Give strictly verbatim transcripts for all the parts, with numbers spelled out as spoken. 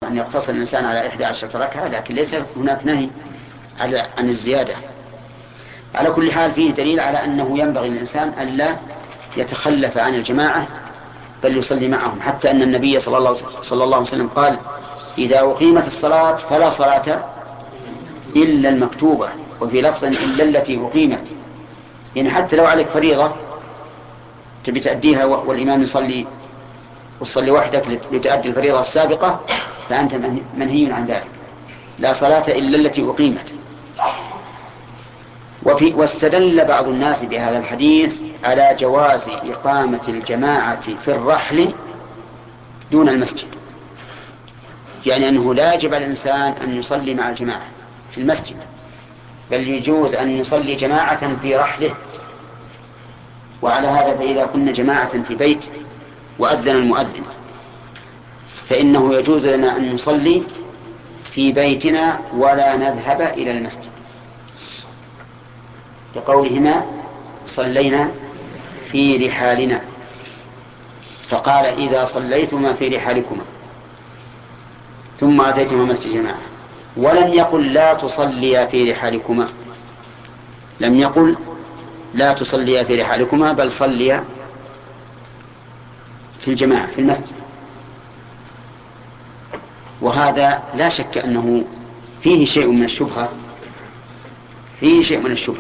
أن يقتصر الإنسان على إحدى عشرة ركعة، لكن ليس هناك نهي على عن الزيادة. على كل حال فيه دليل على أنه ينبغي للإنسان أن لا يتخلف عن الجماعة بل يصلي معهم، حتى أن النبي صلى الله, صلى الله عليه وسلم قال: إذا أقيمت الصلاة فلا صلاة إلا المكتوبة، وفي لفظ إلا التي أقيمت. يعني حتى لو عليك فريضة تبي تأديها والإمام يصلي وتصلي وحدك لتأدي الفريضة السابقة فأنت منهي عن ذلك، لا صلاة إلا التي أقيمت. وفي واستدل بعض الناس بهذا الحديث على جواز إقامة الجماعة في الرحل دون المسجد، يعني أنه لا يجب على الإنسان أن يصلي مع الجماعة في المسجد، بل يجوز أن يصلي جماعة في رحله. وعلى هذا فإذا كنا جماعة في بيت وأذن المؤذن فإنه يجوز لنا أن نصلي في بيتنا ولا نذهب إلى المسجد، لقولهما: صلينا في رحالنا. فقال: إذا صليتما في رحالكما ثم أتيتما مسجد جماعة. ولم يقل: لا تصليا في رحالكما، لم يقل: لا تصليا في رحالكما، بل صليا في الجماعة في المسجد. وهذا لا شك أنه فيه شيء من الشبهة فيه شيء من الشبهة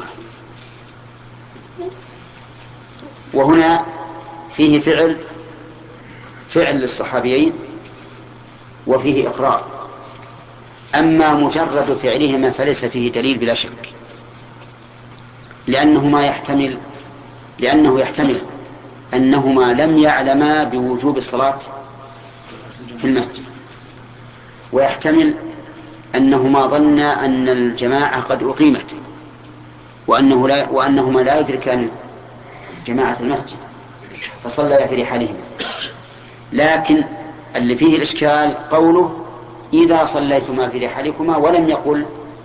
وهنا فيه فعل فعل للصحابيين وفيه إقرار. أما مجرد فعلهما فليس فيه دليل بلا شك، لأنهما يحتمل لأنه يحتمل أنهما لم يعلما بوجوب الصلاة في المسجد، ويحتمل أنهما ظنا أن الجماعة قد أقيمت وأنه لا وأنهما لا يدركان جماعة المسجد فصلى في رحالهما. لكن اللي فيه الإشكال قوله: إذا صليتما في رحالكما، ولم يقل: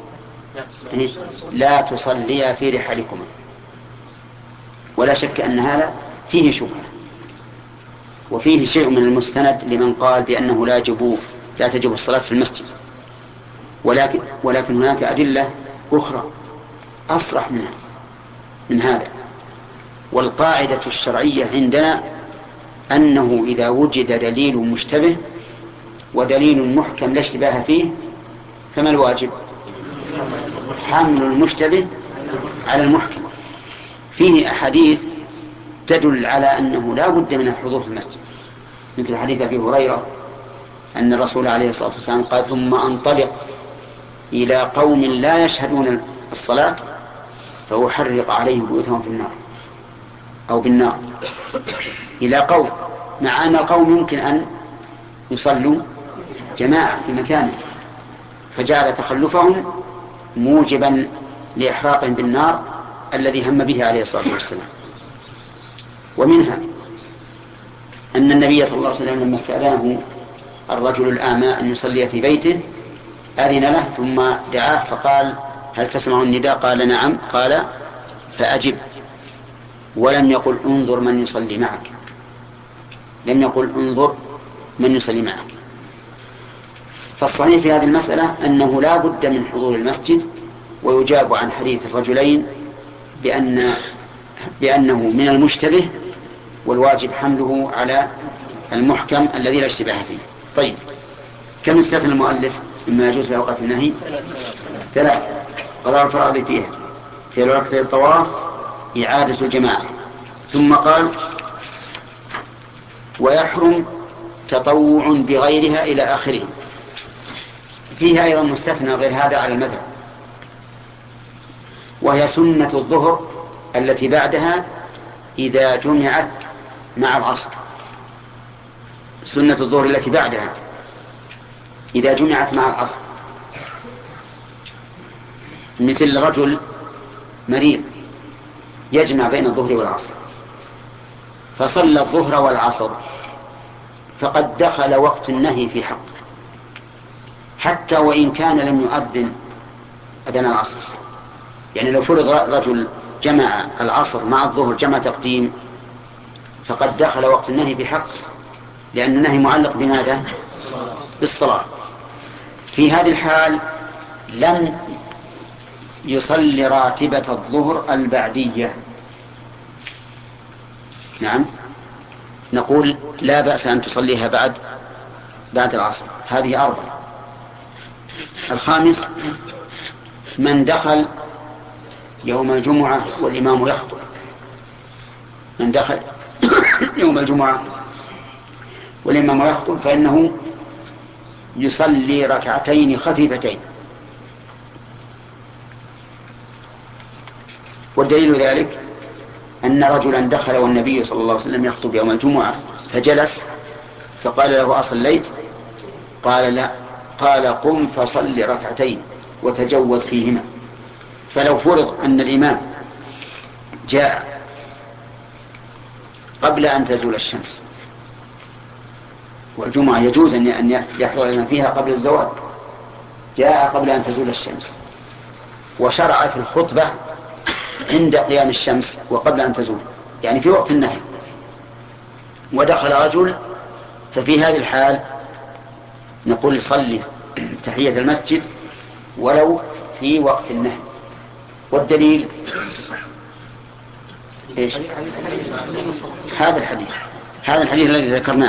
لا تصليا في رحالكما. ولا شك أن هذا فيه شبهة، وفيه شيء من المستند لمن قال بأنه لا يجب لا تجب الصلاة في المسجد. ولكن ولكن هناك أدلة أخرى أصرح منها من هذا. والقاعدة الشرعية عندنا أنه إذا وجد دليل مشتبه ودليل محكم لا اشتباه فيه فما الواجب؟ حمل المشتبه على المحكم. فيه أحاديث تدل على أنه لا بد من الحضور في المسجد، مثل حديث أبي هريرة أن الرسول عليه الصلاة والسلام قال: ثم أنطلق إلى قوم لا يشهدون الصلاة فأحرق عليهم بيوتهم في النار أو بالنار. إلى قوم، مع أن القوم يمكن أن يصلوا جماعة في مكانه، فجعل تخلفهم موجبا لإحراقهم بالنار الذي هم به عليه الصلاة والسلام. ومنها أن النبي صلى الله عليه وسلم لما استأذنه الرجل الأعمى أن يصلي في بيته أذن له ثم دعاه فقال: هل تسمع النداء؟ قال: نعم. قال: فأجب. ولم يقل: انظر من يصلي معك، لم يقل: انظر من يصلي معك. فالصحيح في هذه المسألة أنه لا بد من حضور المسجد، ويجاب عن حديث الرجلين بأن بأنه من المشتبه والواجب حمله على المحكم الذي لا اشتباه فيه. طيب، كم استثنى المؤلف مما يجوز في أوقات النهي؟ ثلاث: قضاء الفرائض فيها، في وقت الطواف، إعادة الجماعة. ثم قال: ويحرم تطوع بغيرها إلى آخره. فيها أيضا مستثنى غير هذا على المذهب، وهي سنة الظهر التي بعدها إذا جمعت مع العصر. سنة الظهر التي بعدها إذا جمعت مع العصر، مثل رجل مريض يجمع بين الظهر والعصر فصلى الظهر والعصر فقد دخل وقت النهي في حقه، حتى وإن كان لم يؤذن أذان العصر. يعني لو فرض رجل جمع العصر مع الظهر جمع تقديم فقد دخل وقت النهي في حقه، لأن النهي معلق بماذا؟ بالصلاة. في هذه الحال لم يصلي راتبة الظهر البعدية. نعم، نقول لا بأس أن تصليها بعد بعد العصر. هذه أربع. الخامس من دخل يوم الجمعة والإمام يخطب، من دخل يوم الجمعة والإمام يخطب فإنه يصلي ركعتين خفيفتين. والدليل ذلك أن رجلا دخل والنبي صلى الله عليه وسلم يخطب يوم الجمعة فجلس فقال له أصليت؟ قال لا. قال قم فصل ركعتين وتجوز فيهما. فلو فرض أن الإمام جاء قبل أن تزول الشمس، والجمعة يجوز أن يحضر الإمام فيها قبل الزوال، جاء قبل أن تزول الشمس وشرع في الخطبة عند قيام الشمس وقبل أن تزول، يعني في وقت النهي، ودخل رجل، ففي هذه الحال نقول صلي تحية المسجد ولو في وقت النهي. والدليل إيش؟ هذا الحديث هذا الحديث الذي ذكرناه.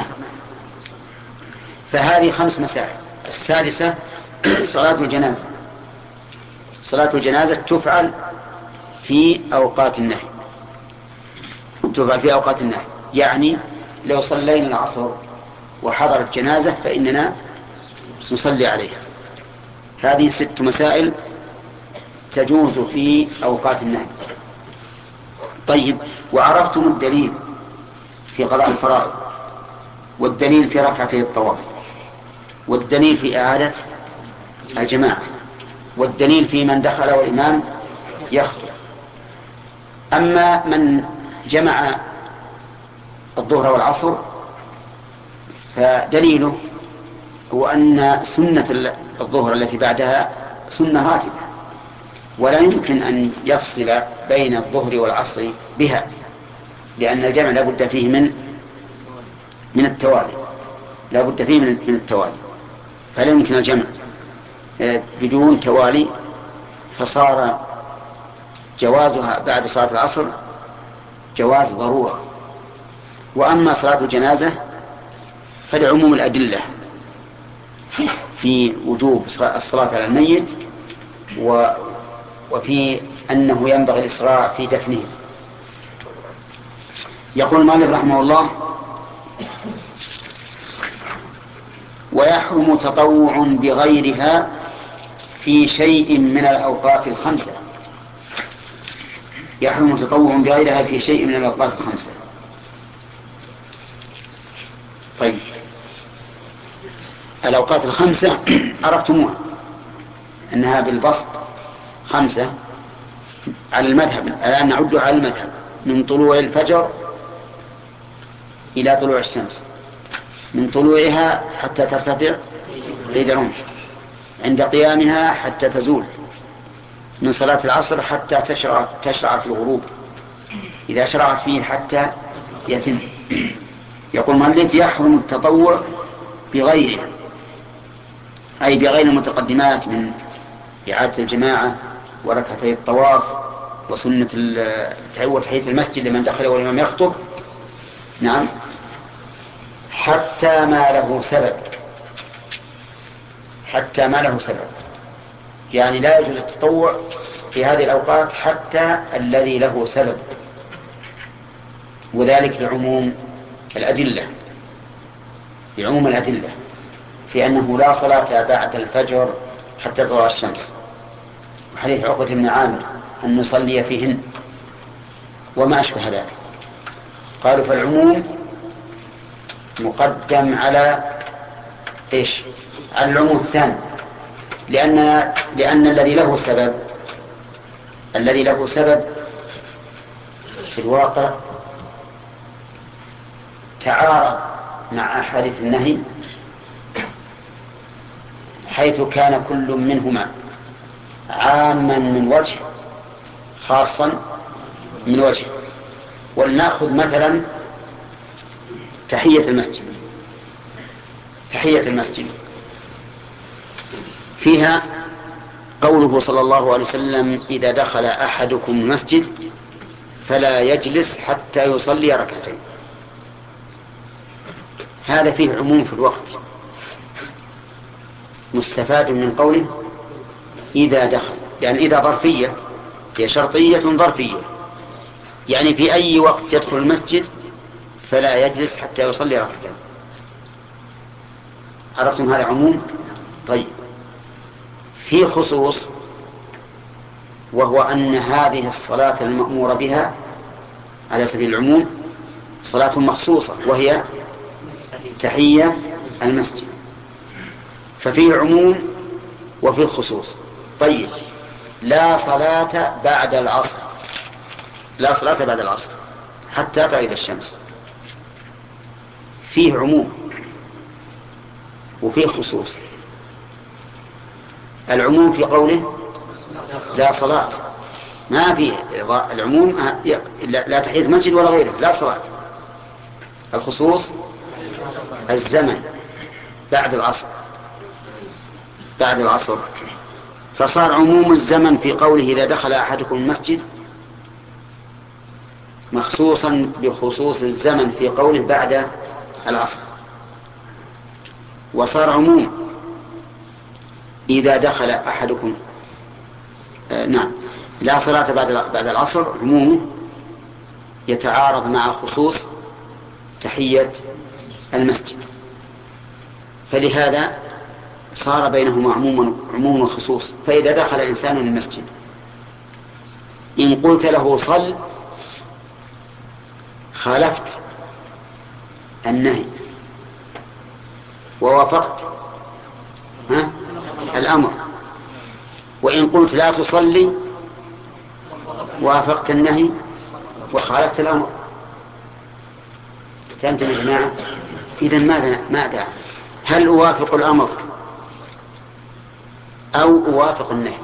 فهذه خمس مسائل. السادسة صلاة الجنازة. صلاة الجنازة تفعل في أوقات النهي، تفعل في أوقات النهي، يعني لو صلينا العصر وحضرت جنازة فإننا نصلي عليها. هذه ست مسائل تجوز في أوقات النهي. طيب، وعرفتم الدليل في قضاء الفرائض، والدليل في ركعتي الطواف، والدليل في إعادة الجماعة، والدليل في من دخل والإمام يخطب. أما من جمع الظهر والعصر فدليله هو أن سنة الظهر التي بعدها سنة راتبة، ولا يمكن أن يفصل بين الظهر والعصر بها، لأن الجمع لا بد فيه من من التوالي، لا بد فيه من من التوالي، فلا يمكن الجمع بدون توالي، فصار جوازها بعد صلاة العصر جواز ضرورة. وأما صلاة الجنازة فلعموم الأدلة في وجوب الصلاة على الميت وفي أنه ينبغي الإسراع في دفنه. يقول مالك رحمه الله: ويحرم تطوع بغيرها في شيء من الأوقات الخمسة. يحرم تطوع بغيرها في شيء من الأوقات الخمسة. طيب، الأوقات الخمسة عرفتموها أنها بالبسط خمسة على المذهب. الآن نعدها على المذهب: من طلوع الفجر إلى طلوع الشمس، من طلوعها حتى ترتفع قيد الرمح، عند قيامها حتى تزول، من صلاة العصر حتى تشرع, تشرع في الغروب، إذا شرعت فيه حتى يتم. يقول مؤلف: يحرم التطوع بغيرها، أي بغير المتقدمات من إعادة الجماعة وركعتي الطواف وسنة تحية المسجد لمن دخل والإمام يخطب. نعم، حتى ما له سبب، حتى ما له سبب، يعني لا يجوز التطوع في هذه الأوقات حتى الذي له سبب، وذلك لعموم الأدلة، لعموم الأدلة في أنه لا صلاة بعد الفجر حتى تطلع الشمس، وحديث عقبة بن عامر أن نصلي فيهن وما أشبه ذلك. قالوا فالعموم مقدم على إيش؟ على العموم الثاني، لأن لأن الذي له سبب الذي له سبب في الواقع تعارض مع أحاديث النهي، حيث كان كل منهما عاما من وجه خاصا من وجه. ولنأخذ مثلا تحية المسجد. تحية المسجد فيها قوله صلى الله عليه وسلم: إذا دخل أحدكم المسجد فلا يجلس حتى يصلي ركعتين. هذا فيه عموم في الوقت، مستفاد من قوله إذا دخل، يعني إذا ظرفية، هي شرطية ظرفية، يعني في أي وقت يدخل المسجد فلا يجلس حتى يصلي ركعتين. عرفتم هذا عموم؟ طيب، في خصوص، وهو أن هذه الصلاة المأمور بها على سبيل العموم صلاة مخصوصة، وهي تحية المسجد، ففيه عموم وفيه خصوص. طيب، لا صلاة بعد العصر، لا صلاة بعد العصر حتى تغيب الشمس، فيه عموم وفيه خصوص. العموم في قوله لا صلاة، ما في العموم لا تحية مسجد ولا غيره، لا صلاة. الخصوص الزمن بعد العصر، بعد العصر، فصار عموم الزمن في قوله إذا دخل أحدكم المسجد مخصوصا بخصوص الزمن في قوله بعد العصر. وصار عموم إذا دخل أحدكم آه نعم لا صلاة بعد بعد العصر، عمومه يتعارض مع خصوص تحية المسجد، فلهذا صار بينهما عموم عموم وخصوص. فإذا دخل إنسان المسجد إن قلت له صل خالفت النهي ووافقت ها الأمر، وإن قلت لا تصلي وافقت النهي وخالفت الأمر. فهمتم يا جماعة؟ إذن ماذا ماذا هل أوافق الأمر أو أوافق النهي؟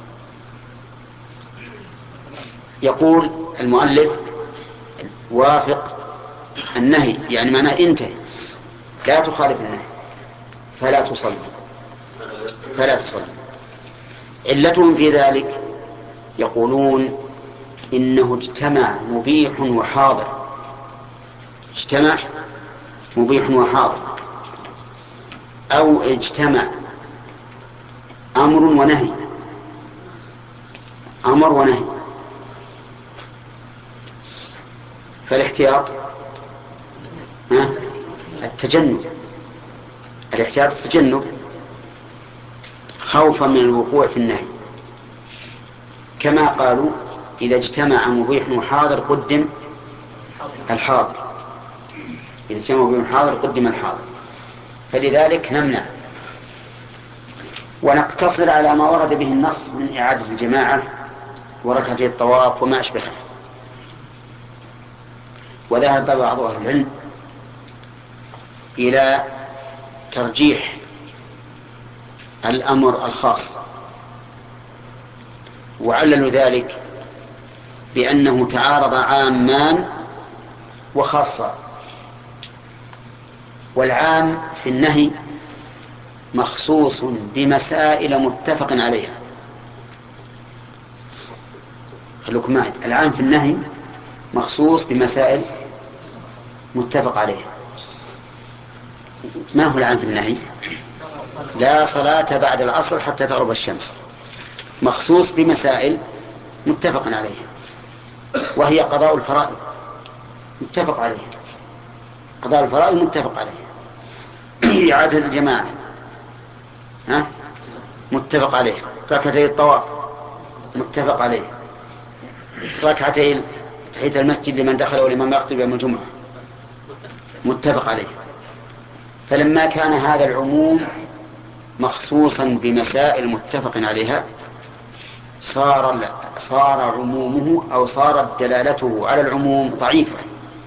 يقول المؤلف وافق النهي، يعني معناه انتهي، لا تخالف النهي، فلا تصلي فلا تصلي. علتهم في ذلك يقولون إنه اجتمع مبيح وحاضر، اجتمع مبيح وحاضر، أو اجتمع أمر ونهي، أمر ونهي. فالاحتياط ها التجنب، الاحتياط التجنب خوفا من الوقوع في النهي، كما قالوا إذا اجتمع مبيح وحاضر قدم الحاضر، إذا اجتمع مبيح وحاضر قدم الحاضر. فلذلك نمنع ونقتصر على ما ورد به النص من إعادة الجماعة وركعتي الطواف وما أشبهه. وذهب بعض أهل العلم إلى ترجيح الأمر الخاص، وعللوا ذلك بأنه تعارض عامان وخاصة، والعام في النهي مخصوص بمسائل متفق عليها. خلوكم معي، العام في النهي مخصوص بمسائل متفق عليها. ما هو العام في النهي؟ لا صلاة بعد العصر حتى تغرب الشمس، مخصوص بمسائل متفق عليها، وهي قضاء الفرائض متفق عليها، قضاء الفرائض متفق عليها، إعادة الجماعة ها متفق عليها، ركعتي الطواف متفق عليها، ركعتي تحية المسجد لمن دخل والإمام يخطب يوم الجمعة متفق عليه. فلما كان هذا العموم مخصوصا بمسائل متفق عليها صار صار عمومه أو صارت دلالته على العموم ضعيفة،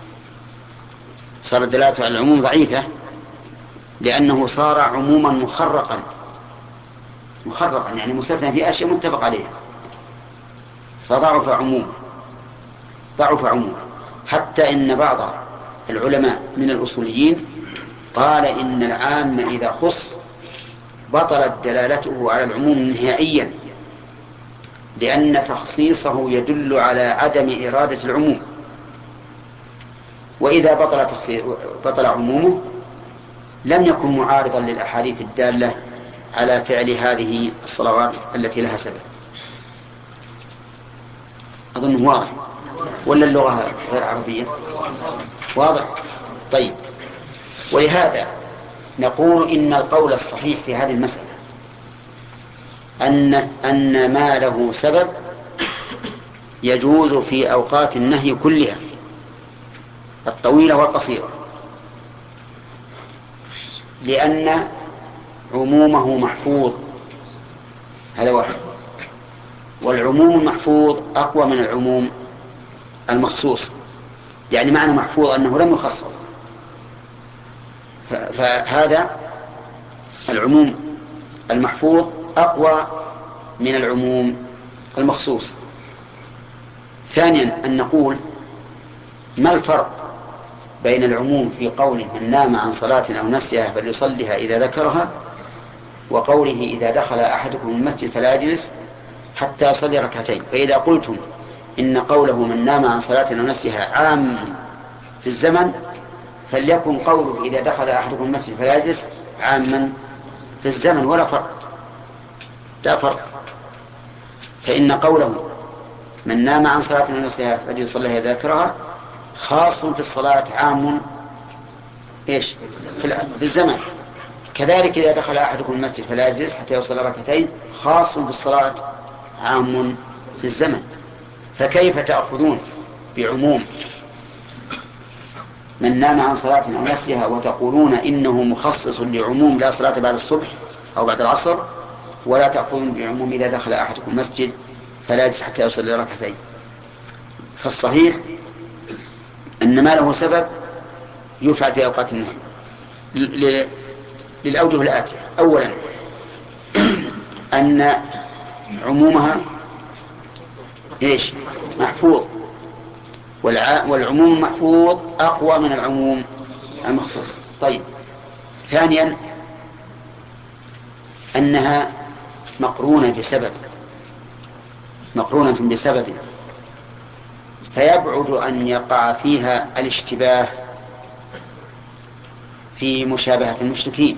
صارت دلالته على العموم ضعيفة لأنه صار عموما مخرقا، مخرقا يعني مستثنى في أشياء متفق عليها، فضعف عمومه ضعف عمومه حتى إن بعض العلماء من الأصوليين قال إن العام إذا خص بطلت دلالته على العموم نهائيا، لأن تخصيصه يدل على عدم إرادة العموم. وإذا بطل, بطل عمومه لم يكن معارضا للأحاديث الدالة على فعل هذه الصلوات التي لها سبب. أظن واضح، ولا اللغة غير عربية؟ واضح. طيب، ولهذا نقول إن القول الصحيح في هذه المسألة أن أن ما له سبب يجوز في أوقات النهي كلها، الطويلة والقصيرة، لأن عمومه محفوظ. هذا واحد. والعموم المحفوظ أقوى من العموم المخصوص، يعني معنى محفوظ أنه لم يخصص، فهذا العموم المحفوظ أقوى من العموم المخصوص. ثانيا أن نقول ما الفرق بين العموم في قوله من نام عن صلاة أو نسيها فليصلها إذا ذكرها، وقوله إذا دخل أحدكم المسجد فلا يجلس حتى يصلي ركعتين؟ فإذا قلتم إن قوله من نام عن صلاة أو نسيها عام في الزمن، فليكن قوله إذا دخل أحدكم المسجد فلا يجلس عاما في الزمن، ولا فرق، لا فرق. فإن قوله من نام عن صلاة أو نسيها فليصلها إذا ذكرها خاص في الصلاة، عام إيش في الزمن. كذلك إذا دخل أحدكم المسجد فلا يجلس حتى يصلي ركعتين خاص في الصلاة، عام في الزمن. فكيف تأخذون بعموم من نام عن صلاة أو نسيها وتقولون إنه مخصص لعموم لا صلاة بعد الصبح أو بعد العصر، ولا تأخذون بعموم إذا دخل أحدكم المسجد فلا يجلس حتى يصلي ركعتين؟ فالصحيح أن ما له سبب يفعل في أوقات النهي للأوجه الآتية. أولا أن عمومها إيش؟ محفوظ، والعموم المحفوظ أقوى من العموم المخصوص. طيب، ثانيا أنها مقرونة بسبب مقرونة بسبب فيبعد أن يقع فيها الاشتباه في مشابهة المشركين،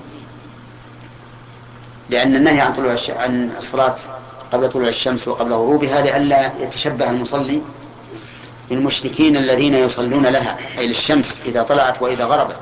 لأن النهي عن طلوع عن الصلاة قبل طلوع الشمس وقبل غروبها لئلا يتشبه المصلي بالمشركين الذين يصلون لها، أي للشمس إذا طلعت وإذا غربت.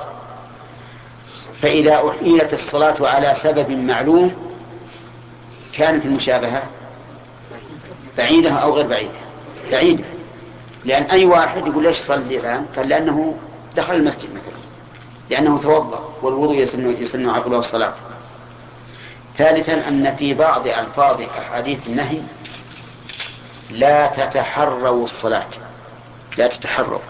فإذا أحيلت الصلاة على سبب معلوم كانت المشابهة بعيدة أو غير بعيدة؟ بعيدة، لأن أي واحد يقول ليش صلي الآن؟ قال لأنه دخل المسجد مثلا، لأنه توضأ والوضوء يسن يسن عقبه الصلاة. ثالثا أن في بعض ألفاظ أحاديث النهي لا تتحروا الصلاة، لا تتحروا،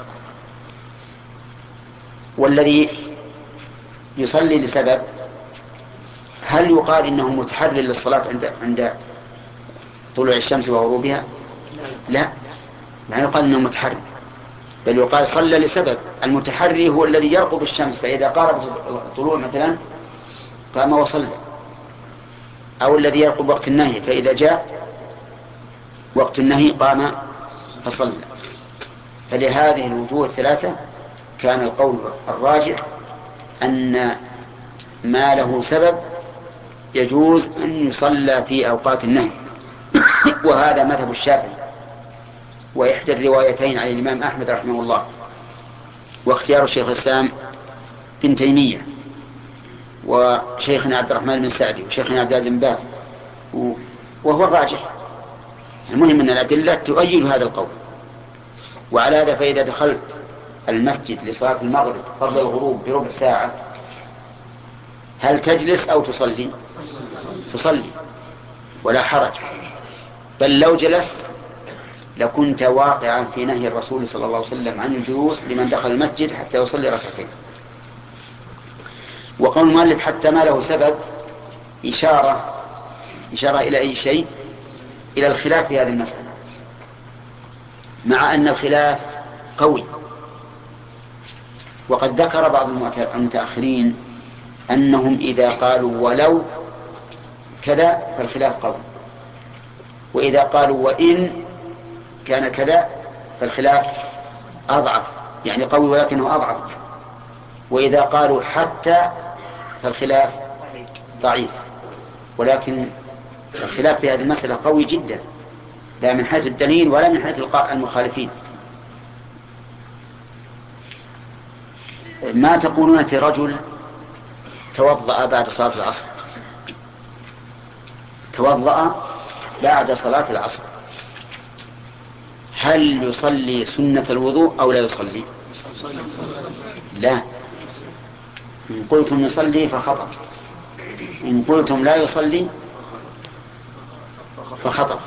والذي يصلي لسبب هل يقال إنه متحرر للصلاة عند عند طلوع الشمس وغروبها؟ لا، لا يقال إنه متحرر، بل يقال صلى لسبب. المتحري هو الذي يرقب الشمس، فإذا قاربت الطلوع مثلا قام وصلى، أو الذي يرقب وقت النهي فإذا جاء وقت النهي قام فصلى. فلهذه الوجوه الثلاثة كان القول الراجح أن ما له سبب يجوز أن يصلى في أوقات النهي، وهذا مذهب الشافعي وإحدى الروايتين عن الإمام أحمد رحمه الله، واختيار شيخ الإسلام بن تيمية وشيخنا عبد الرحمن بن سعدي وشيخنا عبد العزيز بن باز، وهو الراجح. المهم أن الأدلة تؤيد هذا القول. وعلى هذا فإذا دخلت المسجد لصلاة المغرب قبل الغروب بربع ساعة هل تجلس أو تصلي؟ تصلي ولا حرج، بل لو جلس لكنت واقعا في نهي الرسول صلى الله عليه وسلم عن الجلوس لمن دخل المسجد حتى يصلي ركعتين. وقول المؤلف حتى ما له سبب إشارة إشارة إلى أي شيء؟ إلى الخلاف في هذه المسألة، مع أن الخلاف قوي. وقد ذكر بعض المتأخرين أنهم إذا قالوا ولو كذا فالخلاف قوي، وإذا قالوا وإن كان كذا فالخلاف أضعف، يعني قوي ولكنه أضعف، وإذا قالوا حتى فالخلاف ضعيف، ولكن الخلاف في هذه المسألة قوي جدا، لا من حيث الدليل ولا من حيث المخالفين. ما تقولون في رجل توضأ بعد صلاة العصر، توضأ بعد صلاة العصر، هل يصلي سنة الوضوء أو لا يصلي؟ لا، إن قلتم يصلي فخطأ، إن قلتم لا يصلي فخطأ.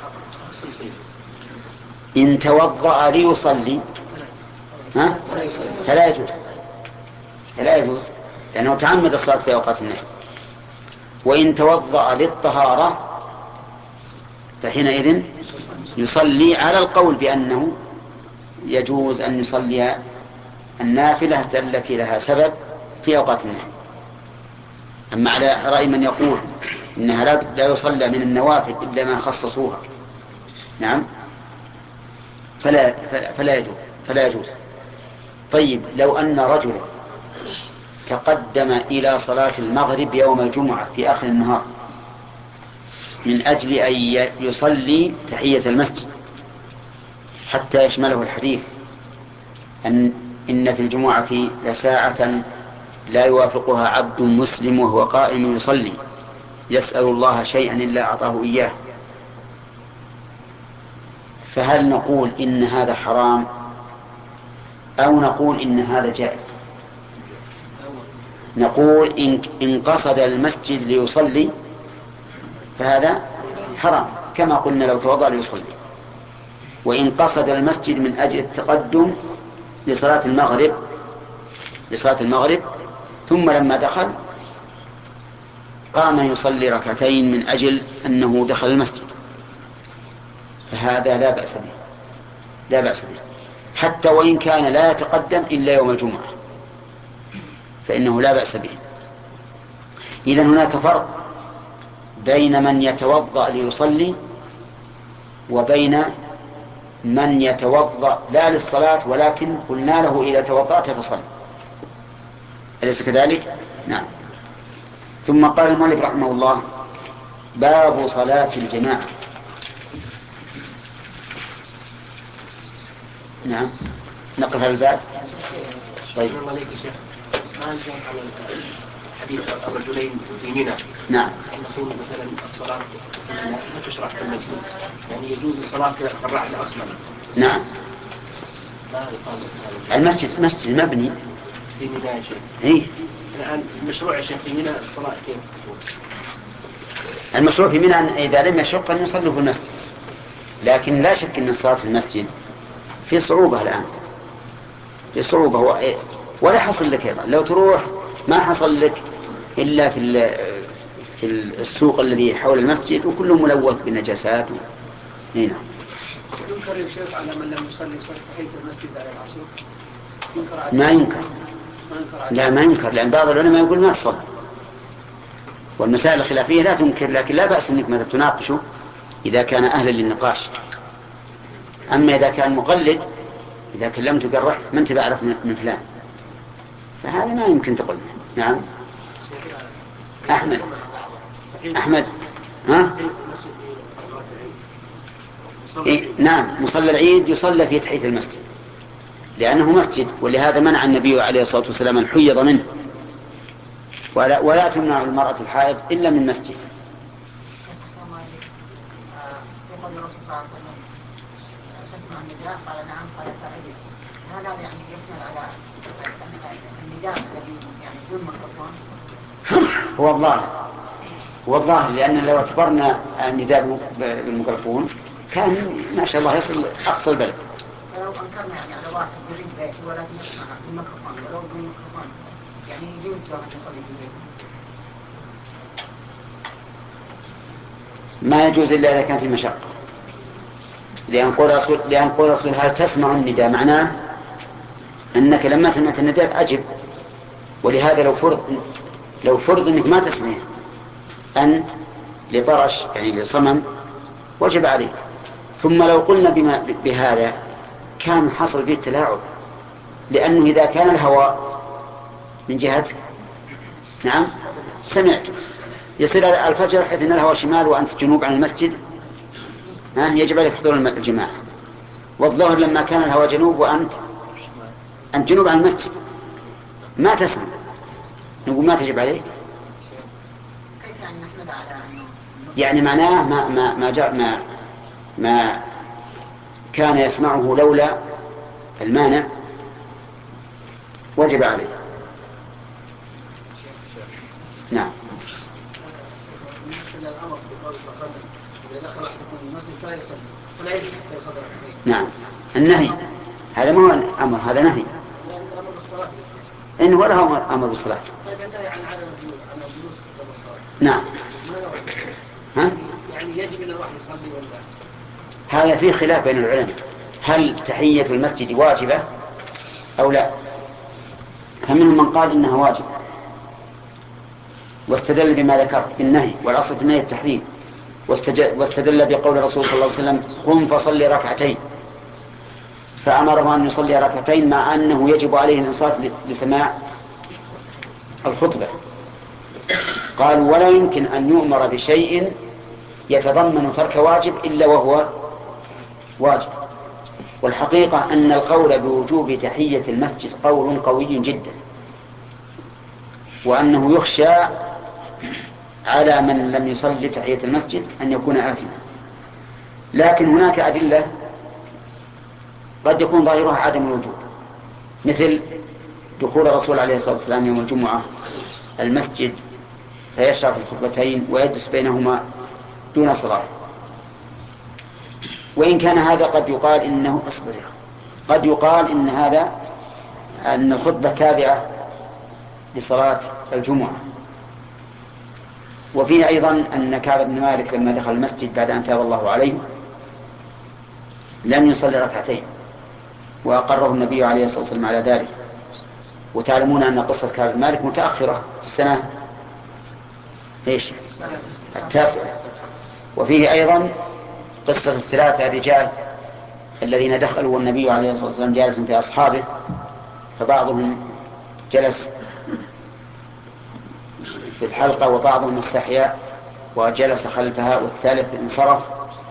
إن توضأ ليصلي ها؟ فلا يجوز، فلا يجوز لأنه تعمد الصلاة في أوقات النهي. وإن توضأ للطهارة فحينئذ يصلي على القول بأنه يجوز أن يصلي النافلة التي لها سبب في أوقات النهي. أما على رأي من يقول إنها لا يصلى من النوافل إلا ما خصصوها، نعم، فلا, فلا يجوز فلا يجوز. طيب، لو أن رجلا تقدم إلى صلاة المغرب يوم الجمعة في آخر النهار من أجل أن يصلي تحية المسجد حتى يشمله الحديث أن إن في الجمعة لساعة لا يوافقها عبد مسلم وهو قائم يصلي يسأل الله شيئا إلا أعطاه إياه، فهل نقول إن هذا حرام أو نقول إن هذا جائز؟ نقول إن, إن قصد المسجد ليصلي فهذا حرام كما قلنا لو توضأ ليصلي. وإن قصد المسجد من أجل التقدم لصلاة المغرب لصلاة المغرب ثم لما دخل قام يصلي ركعتين من أجل أنه دخل المسجد، فهذا لا بأس به، لا بأس به حتى وإن كان لا يتقدم إلا يوم الجمعة فإنه لا بأس به. إذن هناك فرق بين من يتوضأ ليصلي وبين من يتوضأ لا للصلاة ولكن قلنا له إذا توضأت فصل، أليس كذلك؟ نعم. ثم قال المؤلف رحمه الله: باب صلاة الجماعة. نعم، نقف على الباب. طيب. حديث الرجلين في منى. نعم. نقول مثلا الصلاة ما تشرع في المسجد، يعني يجوز الصلاة في الرحل أصلا. نعم. المسجد مسجد مبني في منى يا شيخ. إيه. الآن المشروع يا شيخ في منى الصلاة كيف؟ المشروع في منى إذا لم يشق أن يصلوا في المسجد، لكن لا شك أن الصلاة في المسجد في صعوبة الآن، في صعوبة هو إيه؟ ولا حصل لك أيضا لو تروح ما حصل لك إلا في في السوق الذي حول المسجد وكله ملوث بالنجاسات. هنا ينكر يا شيخ على من لم يصلي صلاة تحية المسجد على العصر؟ ينكر ما ينكر لا ما ينكر، لأن بعض العلماء يقول ما تصلي، والمسائل الخلافية لا تنكر، لكن لا بأس أنك مثلا تناقشه إذا كان أهلا للنقاش. أما إذا كان مقلد، إذا كلمت قال ما أنت بعرف من فلان، فهذا ما يمكن تقول. نعم. أحمد أحمد ها؟ إيه؟ نعم، مصلى العيد يصلى في تحية المسجد لأنه مسجد، ولهذا منع النبي عليه الصلاة والسلام الحيض منه، ولا, ولا تمنع المرأة الحائض إلا من مسجد. هذا يعني يحمل على النداء الذي يعني بدون ميكروفون؟ هو الظاهر هو الظاهر لأن لو اعتبرنا النداء بالميكروفون كان ما شاء الله يصل أقصى البلد. لو أنكرنا يعني على واحد يريد بيته ولكن يسمع بالميكروفون ولو بالميكروفون يعني يجوز واحد يصلي في بيته؟ ما يجوز إلا إذا كان في مشقة، لأن قول رسول لأن قول رسول هل تسمع النداء معناه أنك لما سمعت النداء أجب. ولهذا لو فرض لو فرض أنك ما تسمع أنت لطرش يعني لصمم وجب عليه. ثم لو قلنا بما بهذا كان حصل فيه تلاعب، لأنه إذا كان الهواء من جهتك نعم سمعت يصير الفجر حيث أن الهواء شمال وأنت جنوب عن المسجد ها يجب عليك حضور الجماعة. والظهر لما كان الهواء جنوب وأنت أنت جنوب عن المسجد ما تسمع، نقول ما تجب عليك. يعني معناه ما ما ما جاء ما ما كان يسمعه لولا المانع وجب عليه. نعم. نعم النهي هذا ما هو أمر، هذا نهي. إن ولا هو أمر بالصلاة. نعم. ها؟ يعني يجب أن الواحد يصلي ولا؟ هذا فيه خلاف بين العلماء، هل تحية المسجد واجبة أو لا؟ فمنهم من قال إنها واجبة واستدل بما ذكرت بالنهي، والأصل في النهي التحريم، واستدل بقول الرسول صلى الله عليه وسلم قم فصلي ركعتين، فأمره أن يصلي ركعتين مع أنه يجب عليه الإنصات لسماع الخطبة. قالوا ولا يمكن أن يؤمر بشيء يتضمن ترك واجب إلا وهو واجب. والحقيقة أن القول بوجوب تحية المسجد قول قوي جدا، وأنه يخشى على من لم يصلي تحية المسجد أن يكون آثما. لكن هناك أدلة قد يكون ظاهرها عدم الوجوب، مثل دخول الرسول عليه الصلاة والسلام يوم الجمعة المسجد فيشرع في الخطبتين ويجلس بينهما دون صلاة. وإن كان هذا قد يقال إنه أصبر قد يقال إن هذا أن الخطبة تابعة لصلاة الجمعة. وفيه أيضا أن كعب بن مالك لما دخل المسجد بعد أن تاب الله عليه لم يصلي ركعتين، وأقره النبي عليه الصلاة والسلام على ذلك. وتعلمون أن قصة كعب بن مالك متأخرة في السنة إيش التاسع. وفيه أيضا قصة الثلاثة رجال الذين دخلوا والنبي عليه الصلاة والسلام جالس في أصحابه، فبعضهم جلس في الحلقة وبعضهم استحيا وجلس خلفها، والثالث انصرف،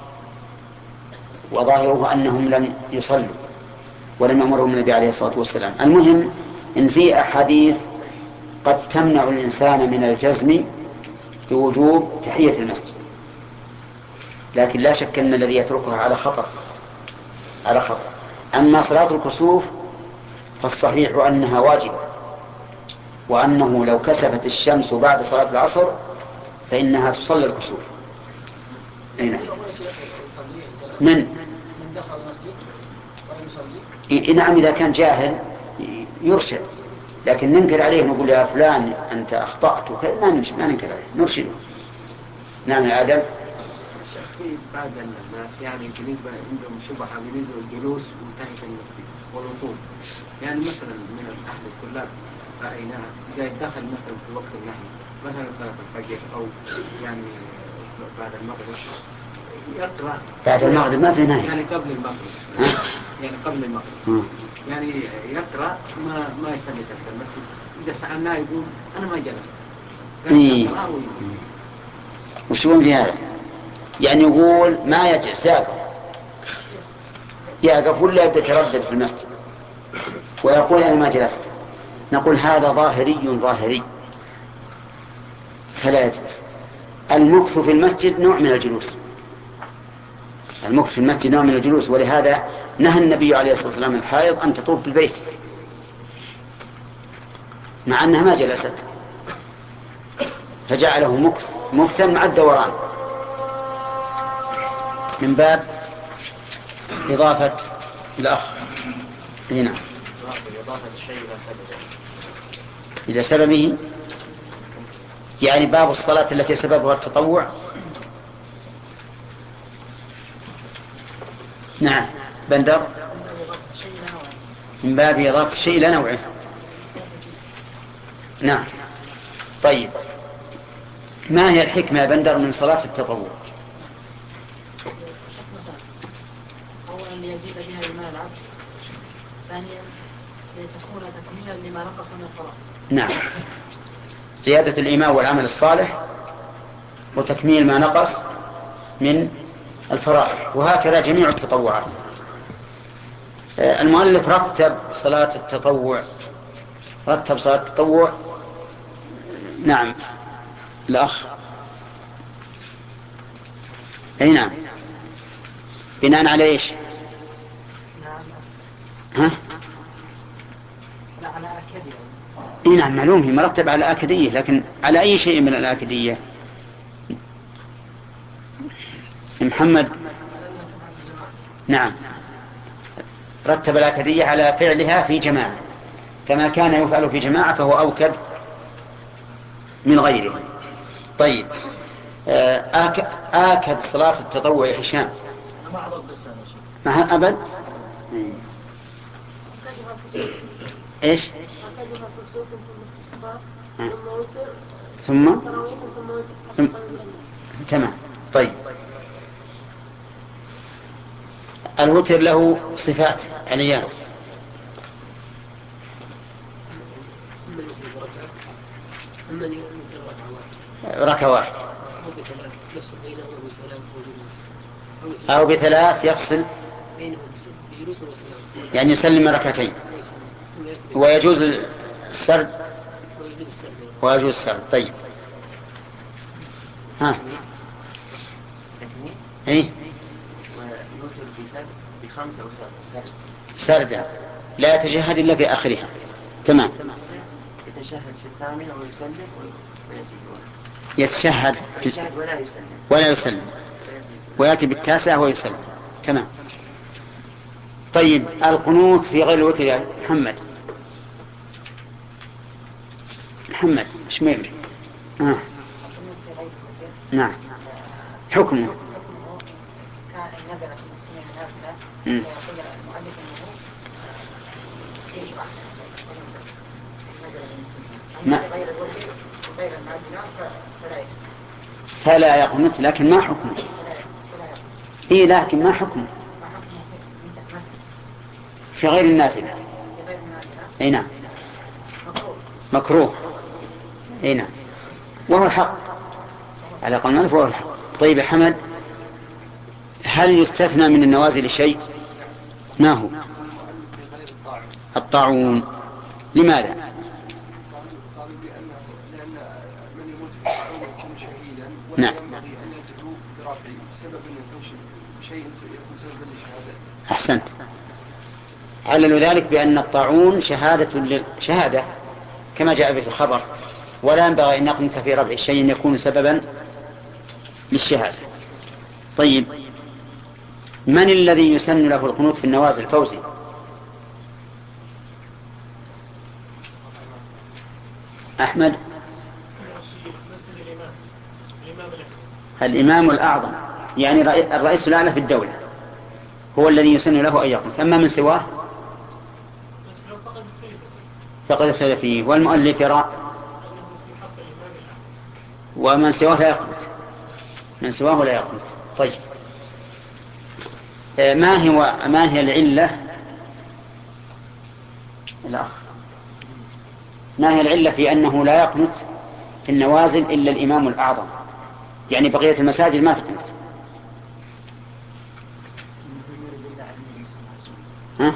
وظاهره أنهم لم يصلوا ولم يأمرهم النبي عليه الصلاة والسلام. المهم إن في أحاديث قد تمنع الإنسان من الجزم بوجوب تحية المسجد، لكن لا شك أن الذي يتركها على خطر على خطر. أما صلاة الكسوف فالصحيح أنها واجبة، وأنه لو كسفت الشمس بعد صلاة العصر فإنها تصلي الكسوف. أين من إيه نعم إذا كان جاهل يرشد، لكن ننكر عليه نقول يا فلان أنت أخطأت وكذا ما ما ننكر عليه نرشده. نعم يا آدم. في بعض الناس يعني بالنسبة عندهم شبهة بالنسبة للجلوس وتحية المسجد والوقوف، يعني مثلا من أهل الطلاب رأيناها إذا دخل مثلا في وقت النهي مثلا صلاة الفجر أو يعني بعد المغرب يقرأ بعد المغرب ما في نهي يعني قبل المغرب يعني قبل المغرب يعني يقرأ ما ما يصلي تحت المسجد. إذا سألناه يقول أنا ما جلست. إيه. وش يقول في هذا؟ يعني يقول ما يجلس يقف يقف ولا يبدأ يتردد في المسجد ويقول أنا ما جلست. نقول هذا ظاهري ظاهري فلا يجلس. المكث في المسجد نوع من الجلوس، المكث في المسجد نوع من الجلوس، ولهذا نهى النبي عليه الصلاة والسلام الحائض أن تطوف بالبيت مع أنها ما جلست، فجعله مكث مكثا مع الدوران من باب إضافة الأخ هنا إلى سببه، يعني باب الصلاة التي سببها التطوع. نعم بندر من باب إضافة الشيء إلى نوعه. نعم طيب ما هي الحكمة يا بندر من صلاة التطوع؟ أولا ليزيد بها إيمان العبد، ثانيا لتكون تكميلا لما نقص من الفرائض. نعم، زيادة الإيمان والعمل الصالح وتكميل ما نقص من الفرائض، وهكذا جميع التطوعات. المؤلف رتب صلاة التطوع، رتب صلاة التطوع. نعم الأخ. أي نعم، بناء على إيش؟ ها؟ على أكدية. إيه نعم معلوم، هي مرتب على الأكدية، لكن على أي شيء من الأكدية؟ محمد. نعم، رتب الأكدية على فعلها في جماعة، فما كان يفعل في جماعة فهو أوكد من غيره. طيب، آك... آكد صلاة التطوع يا هشام؟ ما أبد. إيش؟ ثم ثم تمام. طيب، الوتر له صفات عليان. ركعة واحد أو بثلاث يفصل، يعني يسلم ركعتين ويجوز السرد ويجوز السرد. طيب، ها ايه ويوتر في سرد بخمسة وسرد سردا لا يتشهد إلا في آخرها. تمام. يتشهد في الثامنة ويسلم يتشهد يتشهد ولا يسلم ولا يسلم ويأتي بالتاسعة ويسلم. تمام. طيب، القنوت في غير الوتر يا محمد. محمد شمير. آه. نعم، حكمه. كان نزل في المسلمين النافلة ويقول المؤلف أنه يشرع نزل في المسلمين غير الوتر وغير النافلة فلا يقنط. فلا يقنط، لكن ما حكمه؟ إيه لكن ما حكمه في غير النازلة؟ اي نعم، مكروه. اي نعم، وهو الحق على قول المؤلف، وهو الحق. طيب يا حمد، هل يستثنى من النوازل شيء؟ ما هو؟ الطاعون. لماذا؟ نعم، أحسنت. عللوا ذلك بأن الطاعون شهادة شهادة كما جاء في الخبر، ولا ينبغي أن يقنط في ربع شيء يكون سببا للشهادة. طيب، من الذي يسن له القنوت في النوازل؟ فوزي. أحمد. الإمام الأعظم، يعني الرئيس الأعلى في الدولة هو الذي يسن له أن يقنط، أما من سواه فقد اختلف فيه. والمؤلف يرى ومن سواه لا يقنط، من سواه لا يقنط. طيب، ما هو ما هي العلة؟ الأخ، ما هي العلة في أنه لا يقنط في النوازل إلا الإمام الأعظم، يعني بقية المساجد ما تقنط؟ ها؟